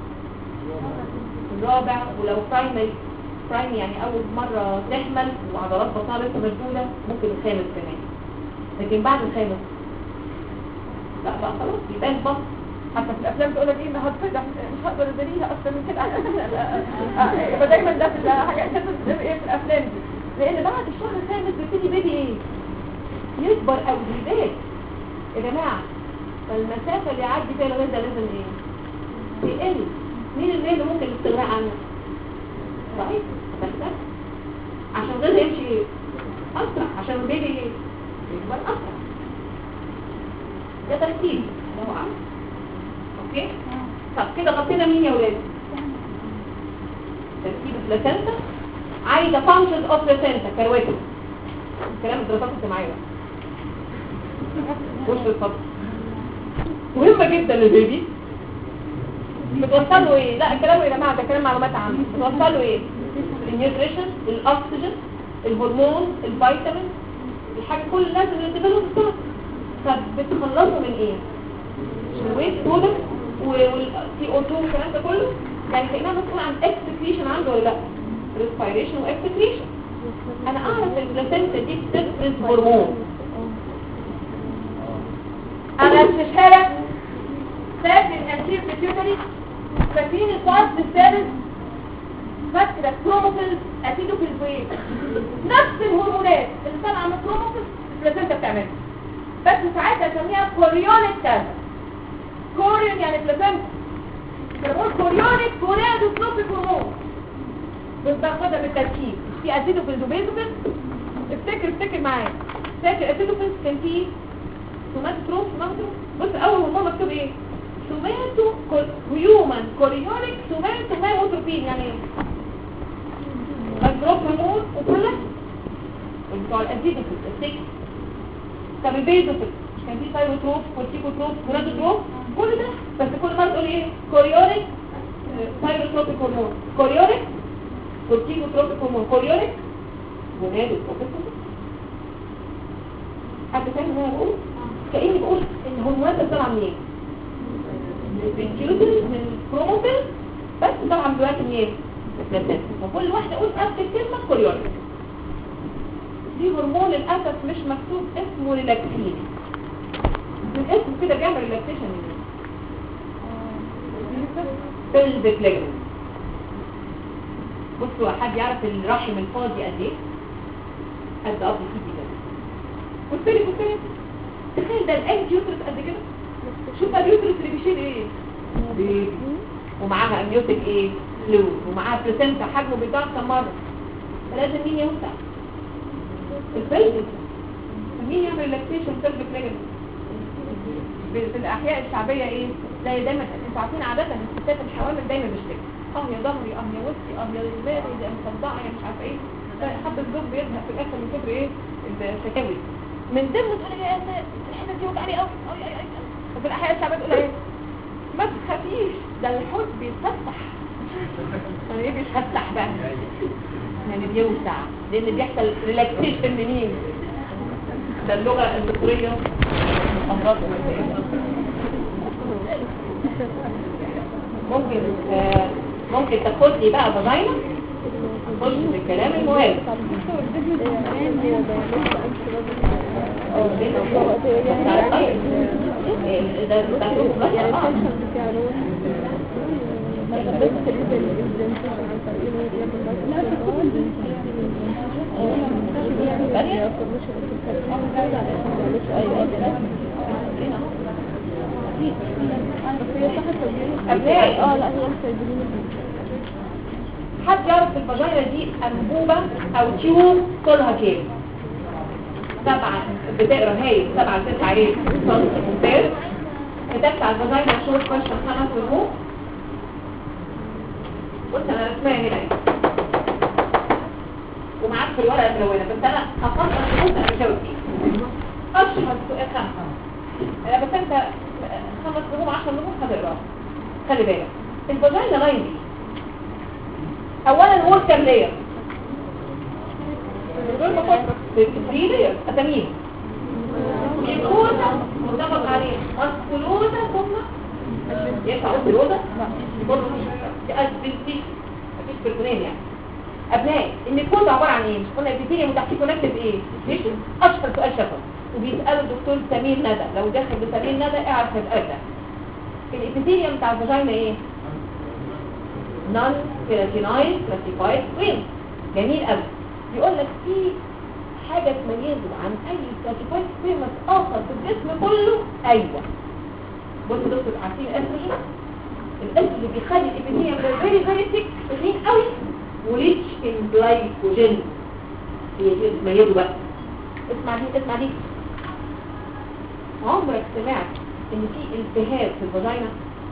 الرابع، ولو برايمري يعني اول مره تحمل وعضلات بطنها لسه مشدوده ممكن الخامس كمان، لكن بعد الخامس لا بقى خلاص يبان بطن. حتى في الافلام تقول لك ايه ما هتفتح مش هقدر اداريها اكتر من كده يبقى دايما ده في حاجه اساسا ايه في الافلام دي، لان بعد الشهر الخامس بيبتدي بيبي ايه يكبر قوي يبان يا جماعه. فالمسافه اللي يعدي فيها الولد ده لازم ايه يقل. مين اللي ممكن الاستغناء عنه؟ صحيح بس عشان غيرها يمشي ايه اسرع، عشان البيبي ايه يكبر اسرع. ده ترتيب لو عارف. اوكي طب كده غطينا مين يا ولاد؟ ترتيب البلاسنتا. عايزه فانكشنز اوف بلاسنتا كرواتب كلام الدراسات الاجتماعيه وش الفضل مهمه جدا للبيبي. بتوصله ايه؟ لا الكلام يا جماعه ده كلام معلومات عامه. بتوصله ايه؟ النيوتريشن، الاكسجين، الهرمون، الفيتامين، الحاجه كل لازم يديله الصوت. طب بتخلصه من ايه؟ الويت برودكت والسي او 2 والكلام ده كله، يعني كانها مسؤول عن اكسكريشن عنده ولا لا؟ ريسبيريشن واكسكريشن. انا اعرف البلاسنتا دي بتفرز هرمون. انا هشرحها لك. فاكر الانتير بيتيوتري؟ فاكرين الفاست الثالث؟ فاكره كروموفيل اسيدوفيل ويت، نفس الهرمونات اللي طالعه من الكروموفيل البلاسنتا بتعملها، بس ساعتها اسميها كوريونيك كذا. كوريون يعني بلاسنتا، بقول كوريونيك كوريادوتروبيك هرمون. بس باخدها بالتركيب في اسيدوفيل وبيزوفيل. افتكر معايا. فاكر اسيدوفيل كان فيه سوماتوتروف. بص اول هرمون مكتوب ايه؟ سوماتو هيومن كوريونيك سوماتو مايوتروبين، يعني ايه؟ الجروب هرمون وكلها بتوع الاسيدوفيل السكس. طب البيزوفيل كان فيه ثايروتروف كورتيكوتروف ونادوتروف كل ده، بس كل مره تقول ايه؟ كوريونيك ثايروتروبيك هرمون، كوريونيك كورتيكوتروبيك هرمون، كوريونيك ونادوتروبيك هرمون. حد فاهم اللي انا بقول؟ كأني بقول ان الهرمونات طالعه منين؟ البيتيوتري من الكروموفيل، بس طالعه دلوقتي منين؟ وكل واحده اقول نفس الكلمه كوريونيك. دي هرمون للاسف مش مكتوب اسمه ريلاكسين، من اسمه كده بيعمل ريلاكسيشن بيلفيك ليجمنت. بصوا حد يعرف الرحم الفاضي قد ايه؟ قد قبل كده كده. قلت لي تخيل ده الانت يوترس قد كده. شوف بقى اليوترس اللي بيشيل ايه؟ بيبي ومعاها امنيوتيك ايه؟ فلويد، ومعاها بلاسنتا حجمه بيضاعف كم مره. فلازم مين يوسع؟ البيلفيك. مين يعمل ريلاكسيشن بيلفيك ليجمنت؟ في الاحياء الشعبيه ايه؟ زي دايما انتوا عارفين عاده الستات الحوامل دايما بتشتكي يا ظهري يا وسطي يا رجلي ده مصدعه يا مش عارفه ايه. حب الزوج بيزهق في الاخر من كتر ايه الشكاوي. من ضمن تقول لي يا الحته دي وجعاني قوي وفي الاحياء الشعبيه تقول ايه؟ ما تخافيش ده الحوت بيتفتح. يعني ايه بيتفتح بقى؟ يعني بيوسع لان بيحصل ريلاكسيشن منين؟ ده اللغه الدكتوريه امراض. ممكن تاخد لي بقى فاجينا خش في الكلام المهم. لا هي السيرجرين. حد يعرف الفاجينا دي انبوبه او تيوب طولها كام؟ 7 بتقرا هاي 7 9 ايه سنتيمتر. كتبت على الفاجينا شورت كويشن 5 رموز. بص انا رسمها هنا ومعاك في الورقه الملونه، بس انا افضل تكون انا بشاور فيه. اشهر سؤال 5 بس انت 5 نجوم 10 نجوم هتقراها. خلي بالك الفاجينا لاين دي اولا ووركر لاير دول مفكر في 3 لاير اساميهم ميكوزا متفق عليه ماسكولوزا ثم ينفع اوبلوزا برضه مش اسبيستيك مفيش برتونين يعني. ابنائي الميكوزا عباره عن ايه؟ مش قلنا ابيثيليوم وتحتيه كونكتيف ايه؟ ليش اشهر سؤال شفوي وبيساله الدكتور سمير ندى. لو دخل بسمير ندى اعرف هتقابله. الابيثيليوم بتاع الفاجينا ايه؟ نون كيراتينايز كلاسيفايد وين. جميل قوي. يقول لك في حاجه تميزه عن اي كلاسيفايد سكويمس اخر في الجسم كله. ايوه بصوا دكتور عارفين الاستروجين؟ الاستروجين بيخلي الابيثيليوم ده فيري فيري ثيك تخين قوي وريتش ان جلايكوجين. هي دي تميزه بقى. اسمع دي عمرك سمعت ان في التهاب في الفاجينا؟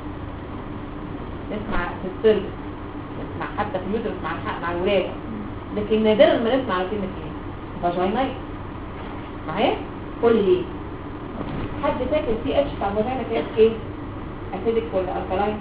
نسمع في السيرفس، نسمع حتى في اليوترس مع الولاده، لكن نادرا ما نسمع على كلمه ايه؟ فاجينايت. معايا؟ قول لي ليه؟ حد فاكر سي اتش بتاع الفاجينا كانت ايه؟ اسيدك ولا الكالاين؟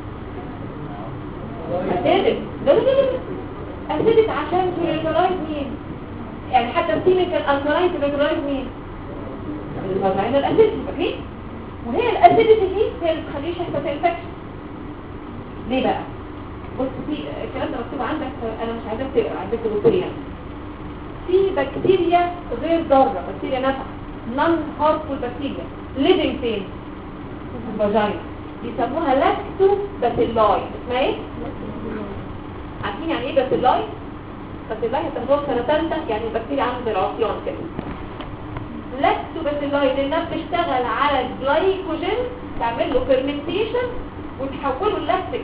اسيدك. لا اسيدك عشان تريجولايز مين؟ يعني حتى الكيميكال الكالاين تريجولايز مين؟ الفاجينا الاسيدك. فاكرين؟ وهي الاسيديتي دي هي اللي بتخليش يحصل انفكشن. ليه بقى؟ بص في الكلام ده مكتوب عندك، انا مش عايزاك تقرا، عايزاك تبص لي. في بكتيريا غير ضاره، بكتيريا نافعه نون هارمفول بكتيريا ليفنج فين؟ في الفاجينا بيسموها لاكتو باسيلاي. اسمها ايه؟ عارفين يعني ايه باسيلاي؟ باسيلاي هتاخدوها سنه ثالثه، يعني البكتيريا عامله زي العصيان كده. لاكتو باسيلاي لانها بتشتغل على الجلايكوجين، تعمل له فيرمنتيشن وتحوله لاكتيك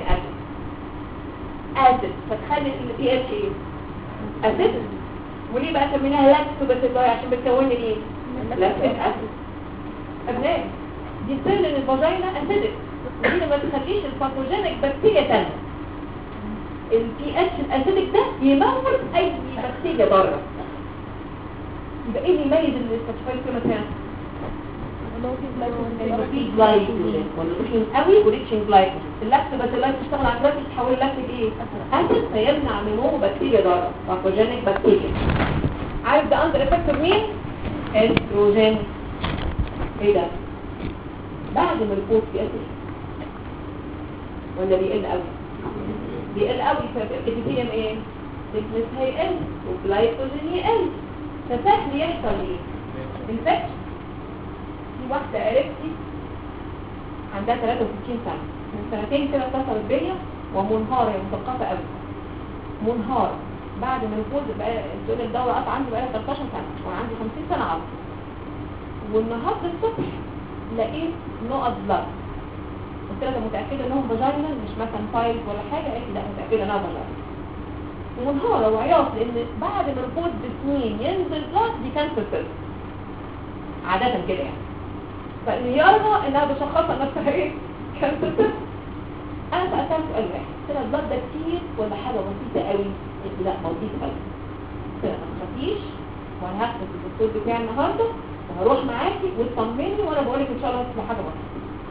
اسيد فتخلي البي اتش ايه؟ اسيد. وليه بقى سميناها لاكتو باسيلاي؟ عشان بتكون ايه؟ لاكتيك اسيد. ابناء دي سر ان الفاجينا اسيدك، ودي ما تخليش الباثوجينيك بكتيريا تنمو. البي اتش الاسيدك ده يموت اي بكتيريا ضاره. يبقى ايه اللي يميز الستاتيفايد كيموثيرابي؟ في جلايكوجين والروتين قوي وريتشنج جلايكوجين. اللاكتو باسيلاي بتشتغل على الجلايكوجين تحول لاكتيك ايه؟ اسيد فيمنع نمو بكتيريا ضاره، باثوجينيك بكتيريا. عارف ده اندر افكت مين؟ استروجين. ايه ده؟ بعد ما الكود بيقل ولا بيقل قوي؟ بيقل قوي. فالابيثيليوم ايه؟ الثيكنس هيقل والجلايكوجين يقل، فسهل يحصل ايه؟ انفكشن. في واحده قريبتي عندها 63 سنه، من سنتين كده اتصلت بيا ومنهاره، هي مثقفه قوي منهاره. بعد ما الكود بقى تقول الدوره قطع عندي بقى 13 سنه وانا عندي 50 سنه عمر. والنهارده الصبح لقيت نقط بلاد. قلت لها متاكده انهم فاجينا مش مثلا فايل ولا حاجه؟ قالت لي لا متاكده انها فاجينا. ومنهاره وعياط لان بعد ما الكود بسنين ينزل بلاد دي كانسر سيل عاده كده يعني. فانهيارها انها بشخصها نفسها ايه؟ كانسر سيل. انا سالتها سؤال واحد، قلت لها البلاد ده كتير ولا حاجه بسيطه قوي؟ قالت لي لا بسيطه قوي. قلت لها ما تخافيش وانا هكتب الدكتور بتاعي النهارده وهروح معاكي وتطمني وانا بقول لك ان شاء الله هتطلع حاجه بسيطه.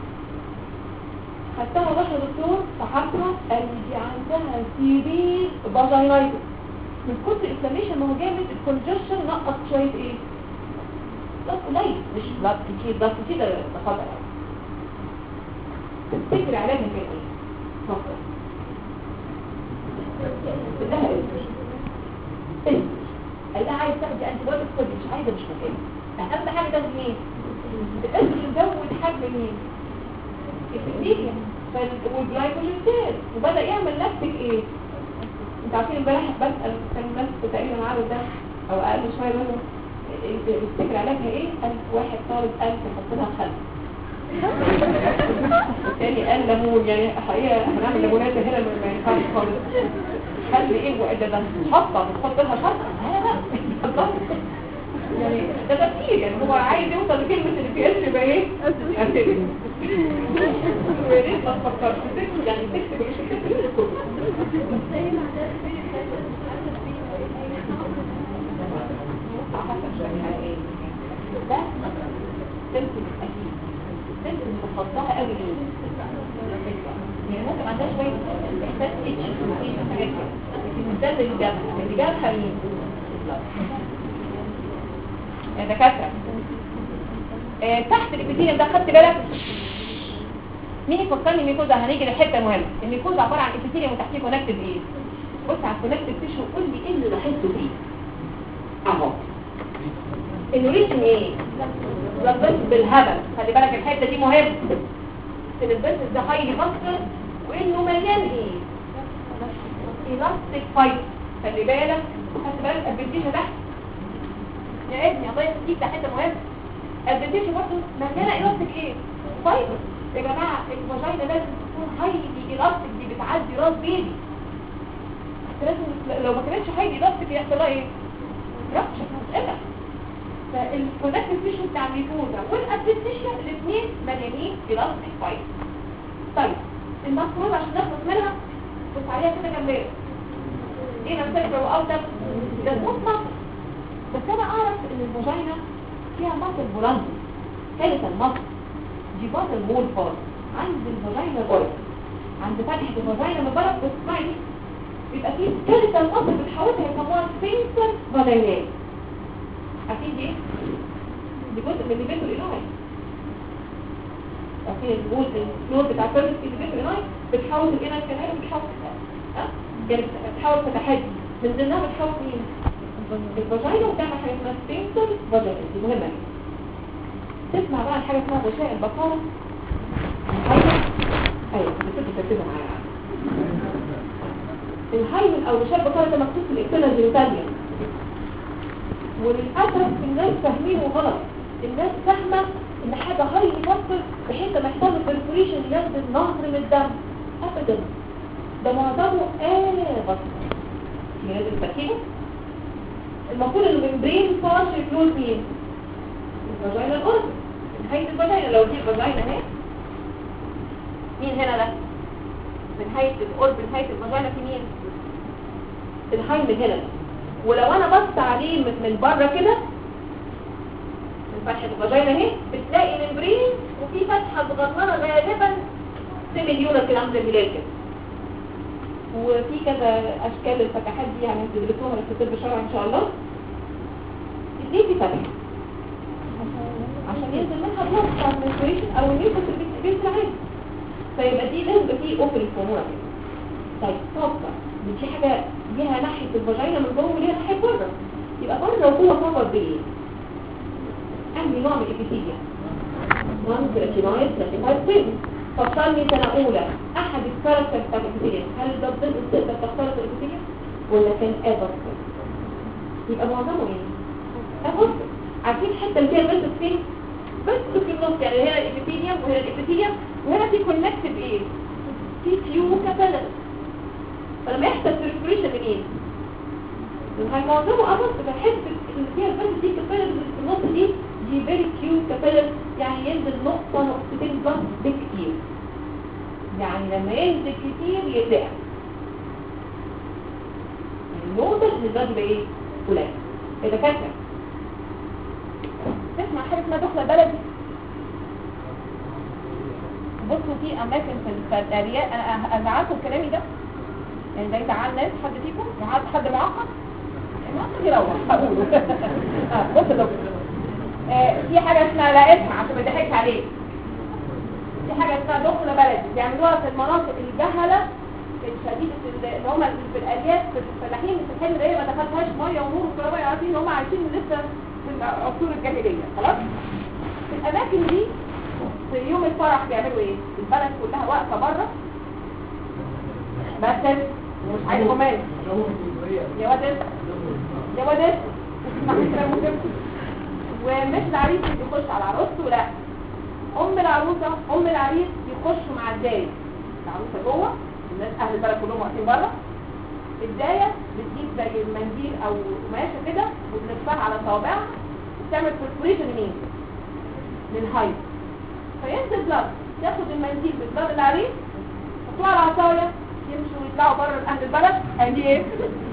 خدتها وراح لدكتور فحصها قال لي دي عندها سيريز فاجينايتس من كتر الانفلاميشن. ما هو جامد الكونجكشن نقص شويه ايه؟ بلاد قليل مش بلاد كتير، بلاد كتير ده خطر قوي. تفتكر علاجها كان ايه؟ فكر بدها ايه؟ قال لها عايز تاخدي انتي بايوتكس خدي، مش عايزه مش مكانه. اهم حاجه تاخدي مين؟ الاستروجين يزود حجم مين؟ الابيثيليوم والجلايكوجين زاد وبدا يعمل لاكتيك ايه؟ انت عارفين امبارح بسال كان الناس تقريبا عارف ده او اقل شويه منه تفتكر علاجها ايه؟ قال واحد طالب قال تحط لها خل. الثاني قال ليمون. يعني حقيقه هنعمل ليمونات هنا ما ينفعش خالص. خل ايه وقد ده؟ شطه بتحط لها شطه؟ لا يعني ده تفكير. يعني هو عايز يوصل لكلمه اللي في اتش يبقى ايه؟ اسيدك. ويا ريت ما تفكرش يعني تكتب مش تكتب ده خطها قوي ليه؟ يعني ممكن ما عندهاش شويه احساس اتش حاجات كده، لكن ده اللي جابها مين؟ يا دكاتره تحت الابيثيليوم ده خدت بالك مين يفكرني الميكوزا؟ هنيجي لحته مهمه. الميكوزا عباره عن ابيثيليوم وتحتيه كونكتيف ايه؟ بص على الكونكتيف تيشو قول لي ايه اللي لاحظته فيه اهو. انه ريتم ايه؟ لفظت بالهبل. خلي بالك الحته دي مهمه. ان البنت ده هايلي ماسكر وانه مليان ايه؟ الاستيك فايبر. خلي بالك البنتيشن تحت يا ابني الله يخليك ده حته مهمه. البنتيشن برضه مليانه الاستيك ايه؟ فايبر. يا جماعه الفاجينا لازم تكون هايلي الاستيك، دي بتعدي راس بيبي. لازم لو ما كانتش هايلي الاستيك يحصل لها ايه؟ رابشر هتتقطع. فالكونكتيف تيشو بتاع الميكوزا والابيثيشيا الاثنين مليانين الاستيك فايبر. طيب المفروض عشان نخلص منها بص عليها كده جنبنا ايه نمسكها واوتر ده المطلق. بس انا اعرف ان الفاجينا فيها مصل بولندي ثالث المصل دي باطل مول فار عند الفاجينا جوه عند فتحة الفاجينا من بره. بص اسمعي بيبقى فيه ثالث المصل بتحاولها يسموها سفنكتر فاجينال. اكيد ايه؟ دي جزء من الليفيتو الإناي. اكيد الجزء الفلور بتاع الفيرس في الليفيتو الإناي بتحاول الإناي كنال وبتحاول يعني بتحاول تتحدي من ضمنها بتحاول مين؟ الفاجينا وبتعمل حاجه اسمها سفنكتر فاجينال. دي مهمه. تسمع بقى حاجه اسمها غشاء البطانه. ايوه بتركزوا معايا. الهايمن او غشاء البطانه ده مكتوب في الاكتنا الجينيتاليا، وللاسف الناس فاهمينه غلط. الناس فاهمه ان حاجه هاي مفصل بحيث ما يحصل برفوريشن ياخد النهر من الدم. ابدا ده معظمه بطن. لازم تركيبه المفروض ان الممبرين فارش يكلوز مين؟ الفاجينا الأورب. نهاية الفاجينا لو دي الفاجينا اهي مين هنا ده؟ من نهاية الأورب لنهاية الفاجينا في مين؟ الهايم هنا. ولو انا بصت عليه من بره كده من فتحة الفاجينا اهي بتلاقي ممبرين وفي فتحة صغننة غالبا سيميليونر كده عامل الهلال كده. وفي كذا اشكال الفتحات دي يعني تدرسوها في الطب الشرعي ان شاء الله. ليه في فتحة؟ عشان ينزل منها بلوك ترانسفيريشن او النيوكليس البيت العادي. فيبقى دي لازم يبقى فيه اوبن فورمولا كده. طيب فكر ان في حاجه ليها ناحيه الفاجينا من جوه وليها ناحيه بره. يبقى بره وجوه فقط بايه؟ انهي نوع من الابيثيليا؟ نون كراتينويد كراتينويد سيل. فصلني سنه اولى احد الكاركتر بتاع الابيثيليا هل ده ضد تقدر تختار الابيثيليا ولا كان ابوستر؟ يبقى معظمه ايه؟ ابوستر. عارفين الحته اللي فيها البنت فين؟ بس في النص يعني هنا الابيثيليوم وهنا الابيثيليوم وهنا في كونكتيف ايه؟ في فيو كابيلر. فلما يحصل بريفوريشن منين؟ هاي معظمه ابوستر. فالحته اللي فيها البنت دي كابيلر اللي في النص دي فيري كيو كابيلر يعني ينزل نقطه نقطتين بس بكتير. يعني لما ينزل كتير يتلقى النقطه اللي البنت بايه؟ قليل. اذا كانت تسمع حاجه اسمها دخله بلدي. بصوا في اماكن في الارياف انا ازعلكم كلامي ده يعني ده يزعل ناس حد فيكم يزعل حد معقد المعقد يروح هقوله. بص يا دكتور في حاجه اسمها لا اسمع عشان ما يضحكش عليك. في حاجه اسمها دخله بلدي بيعملوها في المناطق الجهله الشديده اللي هم في الارياف في الفلاحين في الحته اللي هي ما دخلتهاش ميه ونور وكهرباء عارفين ان هم عايشين لسه في العصور الجاهليه. خلاص في الاماكن دي في يوم الفرح بيعملوا ايه؟ البلد كلها واقفه بره بس مش عايز كمان يا واد يا واد ومش العريس يخش على عروسته لا ام العروسه ام العريس يخشوا مع الدايه. العروسه جوه الناس اهل البلد كلهم واقفين بره. الدايه بتجيب زي المنديل او قماشه كده وتلفها على صوابعها وتعمل برفوريشن منين؟ من الهايب. فينزل بلاد ياخد المنديل ببلاد العريس يحطوه على العصايه يمشوا ويطلعوا بره اهل البلد. ادي ايه؟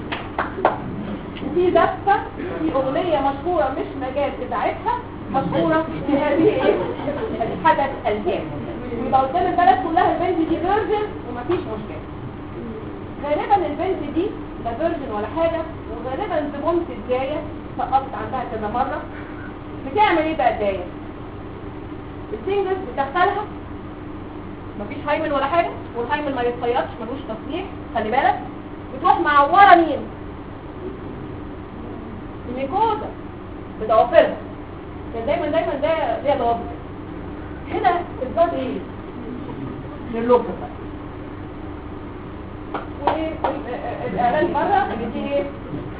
في دفه في اغنيه مشهوره مش مجال اذاعتها مشهوره في هذه ايه؟ الحدث الجامد. ويبقى قدام البلد كلها البنت دي فيرجن ومفيش مشكله. غالبا البنت دي لا فيرجن ولا حاجه، وغالبا زبونت الجايه سقطت عندها كذا مره. بتعمل ايه بقى الدايه؟ السنجلز بتدخلها، مفيش هايمن ولا حاجه، والهايمن ما يتصيدش ملوش تصليح، خلي بالك. بتروح معوره مين؟ الميكوزا بضوافرها. دايما ده ليها ضوافر. هنا الضاد ايه؟ للوكس بقى. والاعلان بره اللي دي ايه؟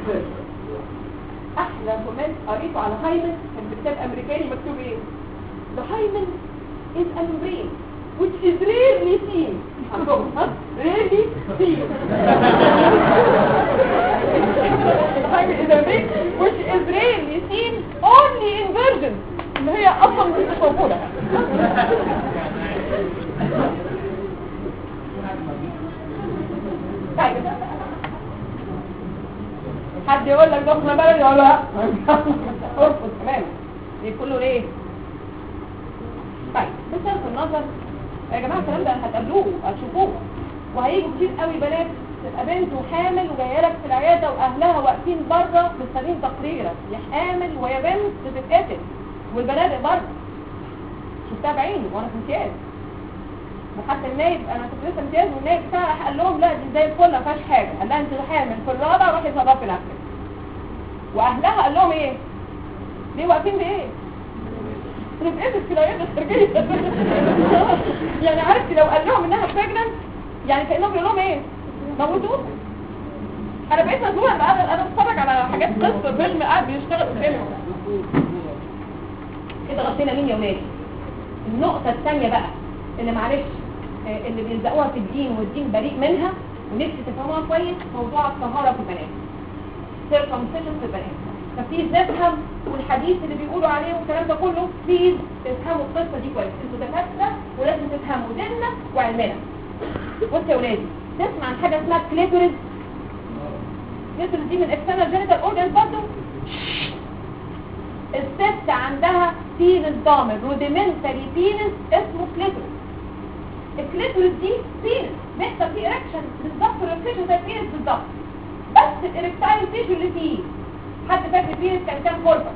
احلى كومنت قريته على هايمن كان في كتاب امريكاني مكتوب ايه؟ The hymen is a membrane which is rarely seen. Rarely seen. The hymen is a membrane which is rarely seen only in virgins. اللي هي اصلا مش موجوده. طيب حد يقول لك ضخمه بلدي ولا لا؟ ارفض تماما. دي كله ليه؟ طيب بصرف النظر يا جماعه الكلام ده هتقابلوه هتشوفوه، وهيجوا كتير قوي بنات تبقى بنت وحامل وجايه لك في العياده واهلها واقفين بره مستنيين تقريرك، يا حامل ويا بنت بتتقتل والبنادق بره. شفتها بعيني وانا في امتياز، وحتى النايب انا كنت لسه امتياز والنايب بتاعي راح قال لهم لا دي زي الفل ما فيهاش حاجه، قال لها انت حامل في الرابع روحي صرفي نفسك. واهلها قال لهم ايه؟ ليه واقفين بايه؟ بتتقتل في العياده الخارجيه. يعني عرفت لو قال لهم انها بريجننت يعني كانهم بيقول لهم ايه؟ موتوها. انا بقيت مزنوقه بقى، انا بتفرج على حاجات قصه فيلم قاعد بيشتغل قدامي كده. غطينا مين يا ولاد؟ النقطه الثانيه بقى اللي معلش اللي بيلزقوها في الدين والدين بريء منها ونفسي تفهموها كويس، موضوع الطهاره في البنات، سيركمسيشن في البنات. فبليز نفهم والحديث اللي بيقولوا عليه والكلام ده كله، بليز تفهموا القصه دي كويس. انتوا دكاتره ولازم تفهموا ديننا وعلمنا. بصوا يا ولادي، تسمع عن حاجه اسمها كليتوريس. كليتوريس دي من اكسترنال جينيتال اورجانز برضه. الست عندها بينس ضامر، روديمنتري بينس اسمه كليتوريس. الكليتوريس دي بينس بيحصل فيه اريكشن بالظبط، الاريكشن زي البينس بالظبط، بس الاريكتايل تيشو اللي فيه حد فاكر البينس كان كام كوربس؟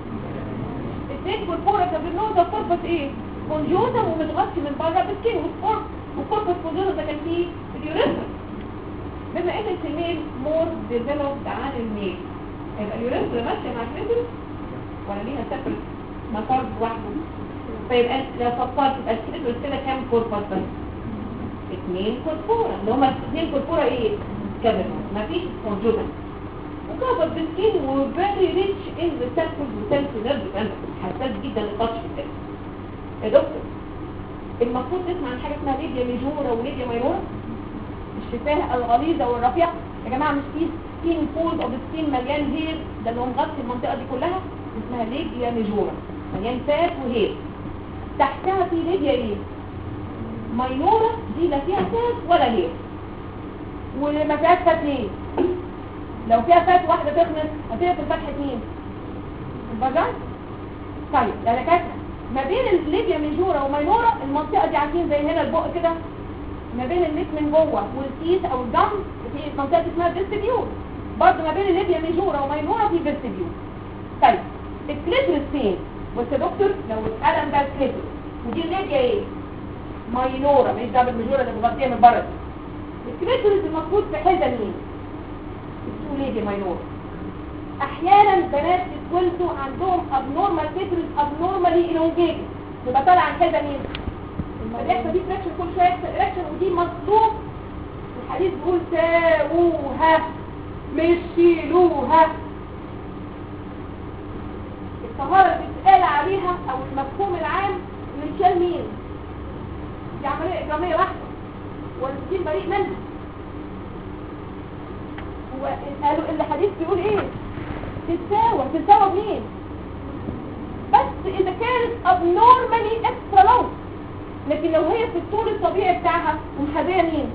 2 كوربورا كابرنوزا. كوربس ايه؟ كونجوزا ومتغطي من بره بالسكين والكوربس كونجوزا ده كان فيه اليوريثرا. بما ان الفيميل مور ديفلوبد عن الميل، يبقى اليوريثرا ماشيه مع الكليتوريس ولا ليها سيبريت مسار لوحده؟ فيبقى لو فكرت يبقى الكليتوريس كده كام كوربس بس؟ 2 كوربورا اللي هما 2 كوربورا ايه؟ كابرنوزا، مفيش كونجوزا. وكابر بالسكين وفيري ريتش ان ريسبتورز وسيلز نيرف اند حساس جدا للتاتش في الجسم. يا دكتور المفروض تسمع عن حاجه اسمها ليديا ميجورا وليديا ماينورا، الشفاه الغليظه والرفيعه. يا جماعه مش في سكين فولد اوف سكين مليان هير، ده اللي هو مغطي المنطقه دي كلها، اسمها ليديا ميجورا، مليان فات وهير. تحتها في ليديا ايه؟ ماينورا، دي لا فيها فات ولا هير. وما فيهاش فات ليه؟ لو فيها فات واحده تخنس هتقفل فتحه مين؟ الفاجين. طيب يا دكاتره ما بين الليبيا ميجورا وماينورا المنطقه دي عارفين زي هنا البق كده، ما بين الليك من جوه والكيس او الجم في منطقه اسمها فيستيبيول، برضه ما بين الليبيا ميجورا وماينورا في فيستيبيول. طيب الكليتوريس فين؟ بص يا دكتور لو القلم ده الكليتوريس ودي الليبيا ايه؟ ماينورا، مش ده الميجورا اللي مغطيه من بره. الكليتوريس المفروض في حته مين؟ ليدي ماينور. احيانا بنات يتولدوا عندهم ابنورمال كليتوريس ابنورمالي الونجيتد، يبقى طالع عن كده مين؟ بيحصل دي فراكشن كل شويه فراكشن، ودي مطلوب. الحديث بيقول ساووها مش شيلوها. الطهاره اللي بتتقال عليها او المفهوم العام ان يتشال مين؟ دي عمليه اجراميه واحده والدين بريء منها. وقالوا الحديث بيقول ايه؟ تتساوى بمين؟ بس اذا كانت abnormally extra long، لكن لو هي في الطول الطبيعي بتاعها ومحاذيه مين؟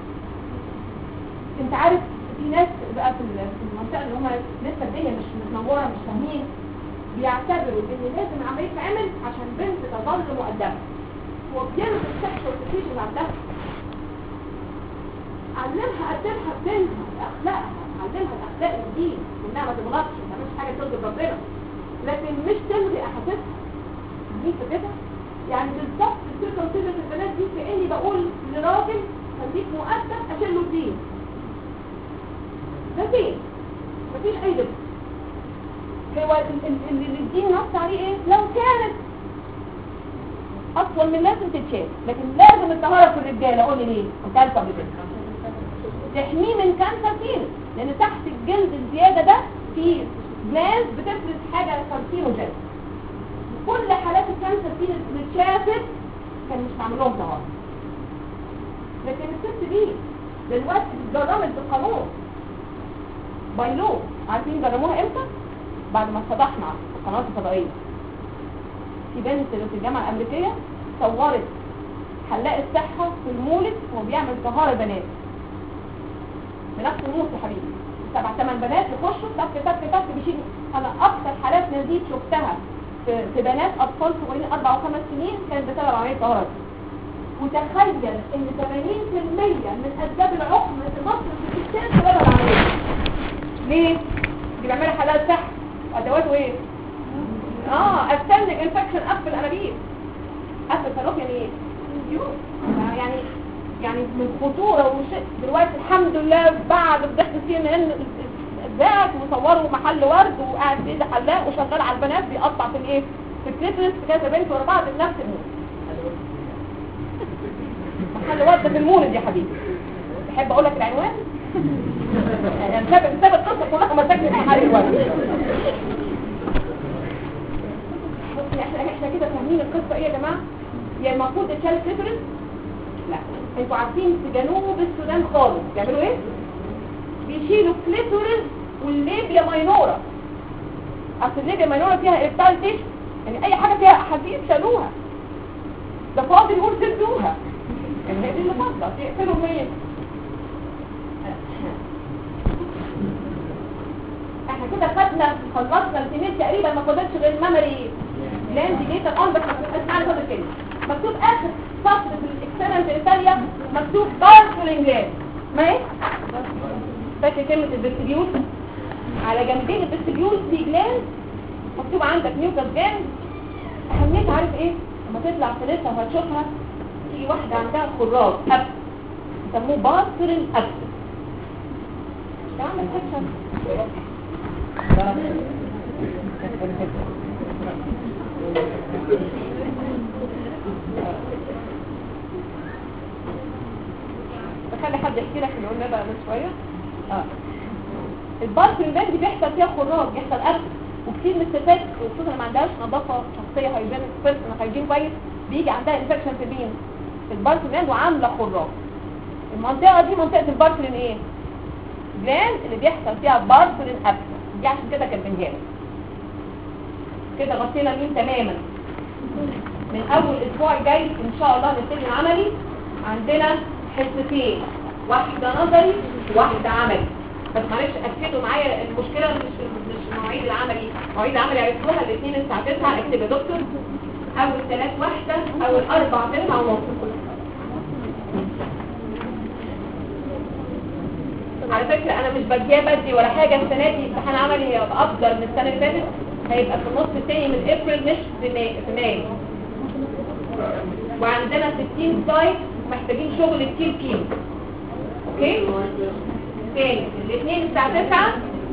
انت عارف في ناس بقى في المنطقه اللي هم لسه الدنيا مش متنوره مش فاهمين، بيعتبروا ان لازم عمليه تعمل عشان بنت تظل مؤدبه، وبيلغي السكشوال سيتويشن عندها. علمها قدمها بدينها باخلاقها، علمها الاخلاق الدين، انها ما تغلطش، ما تعملش حاجه ترضي ربنا، لكن مش تلغي احاسيسها. دي كده يعني بالظبط السيركمسيجن البنات دي كاني بقول لراجل خليك مؤدب اشيل له الدين. ده فين؟ مفيش اي دب. هو الدين نص عليه ايه؟ لو كانت اطول من لازم تتشال، لكن لازم الطهاره في الرجاله. قول لي ليه؟ وكان قبل كده تحميه من كانسر سيرس، لان تحت الجلد الزياده ده في جلاند بتفرز حاجه كارسينوجين. كل حالات الكانسر سيرس اللي اتشافت كان مش معمول لهم طهاره، لكن الست دي دلوقتي اتجرمت بالقانون باي لو. عارفين جرموها امتى؟ بعد ما اتفضحنا على القنوات الفضائيه. في بنت في الجامعه الامريكيه صورت حلاق الصحه في المولد وهو بيعمل طهاره بنات بنفس النص يا حبيبي. 7-8 بنات يخشوا تك تك تك بيشيلوا. انا اكثر حالات نزيف شفتها في بنات اطفال صغيرين 4 و5 سنين كانت بسبب عمليه طهاره. وتخيل ان 80% من اسباب العقم في مصر في الستات سبب العمليه. ليه؟ دي بيعملها حلال صح وادواته ايه؟ استنج انفكشن قفل الانابيب. قفل فالوف يعني ايه؟ يعني من خطوره وشيء. دلوقتي الحمد لله بعد الضغط فيه ان اتذاعت وصوروا محل ورد وقاعد في ايد حلاق وشغال على البنات بيقطع في الايه؟ في الكليترس في كذا بنت ورا بعض بنفس المولد. محل ورد في المولد يا حبيبي. تحب اقول لك العنوان؟ يعني ساب القصه كلها مساكن في محل الورد. احنا كده فاهمين القصه ايه يا جماعه؟ يعني المفروض تشال كليترس؟ لا، انتوا عارفين في جنوب السودان خالص بيعملوا ايه؟ بيشيلوا كليتورس والليبيا ماينورا. اصل الليبيا ماينورا فيها اريكتايل تيشو، يعني اي حاجه فيها احاسيس شالوها. ده فاضل يقول سدوها، يعني هي دي اللي فاضله يقفلوا مين؟ احنا كده خلصنا الكميه تقريبا، ما فاضلش غير الميموري جلاند ديليتر بس ما تبقاش معانا فاضل كده. مكتوب اخر سطر في الاكسلنت الثانيه مكتوب بارسلين جلاند. ما ايه؟ فاكر كلمه الفيستيبيول؟ على جنبين الفيستيبيول في جلاند مكتوب عندك نيوكاس جلاند. اهميتها عارف ايه؟ لما تطلع في لسه وهتشوفها تيجي واحده عندها خراج ابس يسموه بارسلين ابس. تعمل سكشن بخلي حد يحكي لك اللي قلنا بقى من شويه. البارسلين جلاند دي بيحصل فيها خراج، بيحصل ابس، وكتير من الستات وخصوصا ما عندهاش نظافه شخصيه هايجينيك بيرسون هايجين كويس بيجي عندها انفكشن في مين؟ في البارسلين جلاند وعامله خراج. المنطقه دي منطقه البارسلين ايه؟ جلاند اللي بيحصل فيها بارسلين ابس. دي عشان كده كان بنجان كده غطينا مين تماما. من اول اسبوع جاي ان شاء الله نبتدي العملي. عندنا حصتين، واحده نظري وواحده عملي. بس معلش اكدوا معايا المشكله مش مواعيد العملي. مواعيد العملي عرفتوها الاثنين الساعه 9. اكتب يا دكتور اول 3 واحده، اول 4 9 ونص. على فكره انا مش بدي ولا حاجه. السنه دي امتحان عملي هيبقى افضل من السنه اللي فاتت. هيبقى في النص الثاني من ابريل مش في مايو. وعندنا 60 سايت محتاجين شغل كتير فيه. اوكي تاني الاثنين الساعه 9.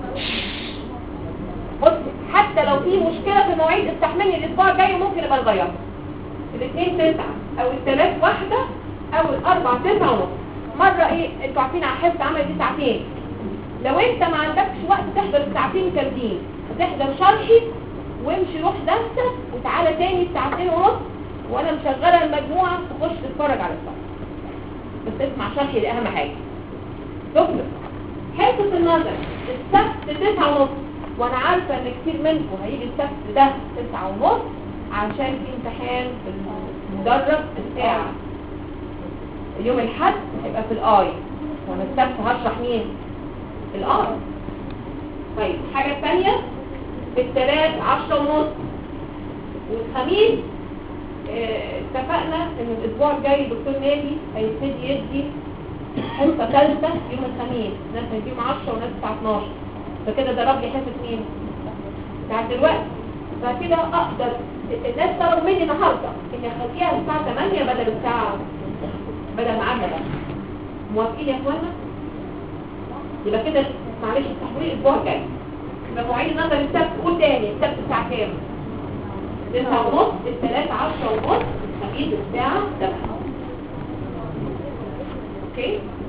بص حتى لو في مشكله في المواعيد استحملني الاسبوع الجاي ممكن ابقى نغيرها. الاثنين 9 او الثلاث واحده او الاربع 9 ونص. مره ايه انتوا عارفين على حصه عمل دي ساعتين. لو انت ما عندكش وقت تحضر الساعتين كاملين هتحضر شرحي وامشي روح درسك وتعالى تاني الساعتين ونص وانا مشغله المجموعه تخش تتفرج على الصف. بس اسمع شرحي دي اهم حاجه. دكتور حصه النظر السبت 9 ونص، وانا عارفه ان كتير منكم هيجي السبت ده 9 ونص عشان في امتحان في المدرج الساعه. يوم الاحد هيبقى في الاي، وانا السبت هشرح مين؟ الاي. طيب حاجه ثانيه الثلاث 10 ونص، والخميس اتفقنا ان الاسبوع الجاي الدكتور نادي هيبتدي يدي حصه ثالثه يوم الخميس، ناس هيديهم 10 وناس الساعه 12، فكده ضرب لي حصه مين؟ بتاعت دلوقتي. فكده اقدر الناس طلبوا مني النهارده اني اخليها الساعه 8 بدل ميعادنا ده. موافقين يا اخوانا؟ يبقى كده معلش التحويل الاسبوع الجاي. يبقى مواعيد النهارده السبت، قول تاني السبت الساعه كام؟ 9:30، الثلاث 10:30، الخميس الساعه 7. اوكي؟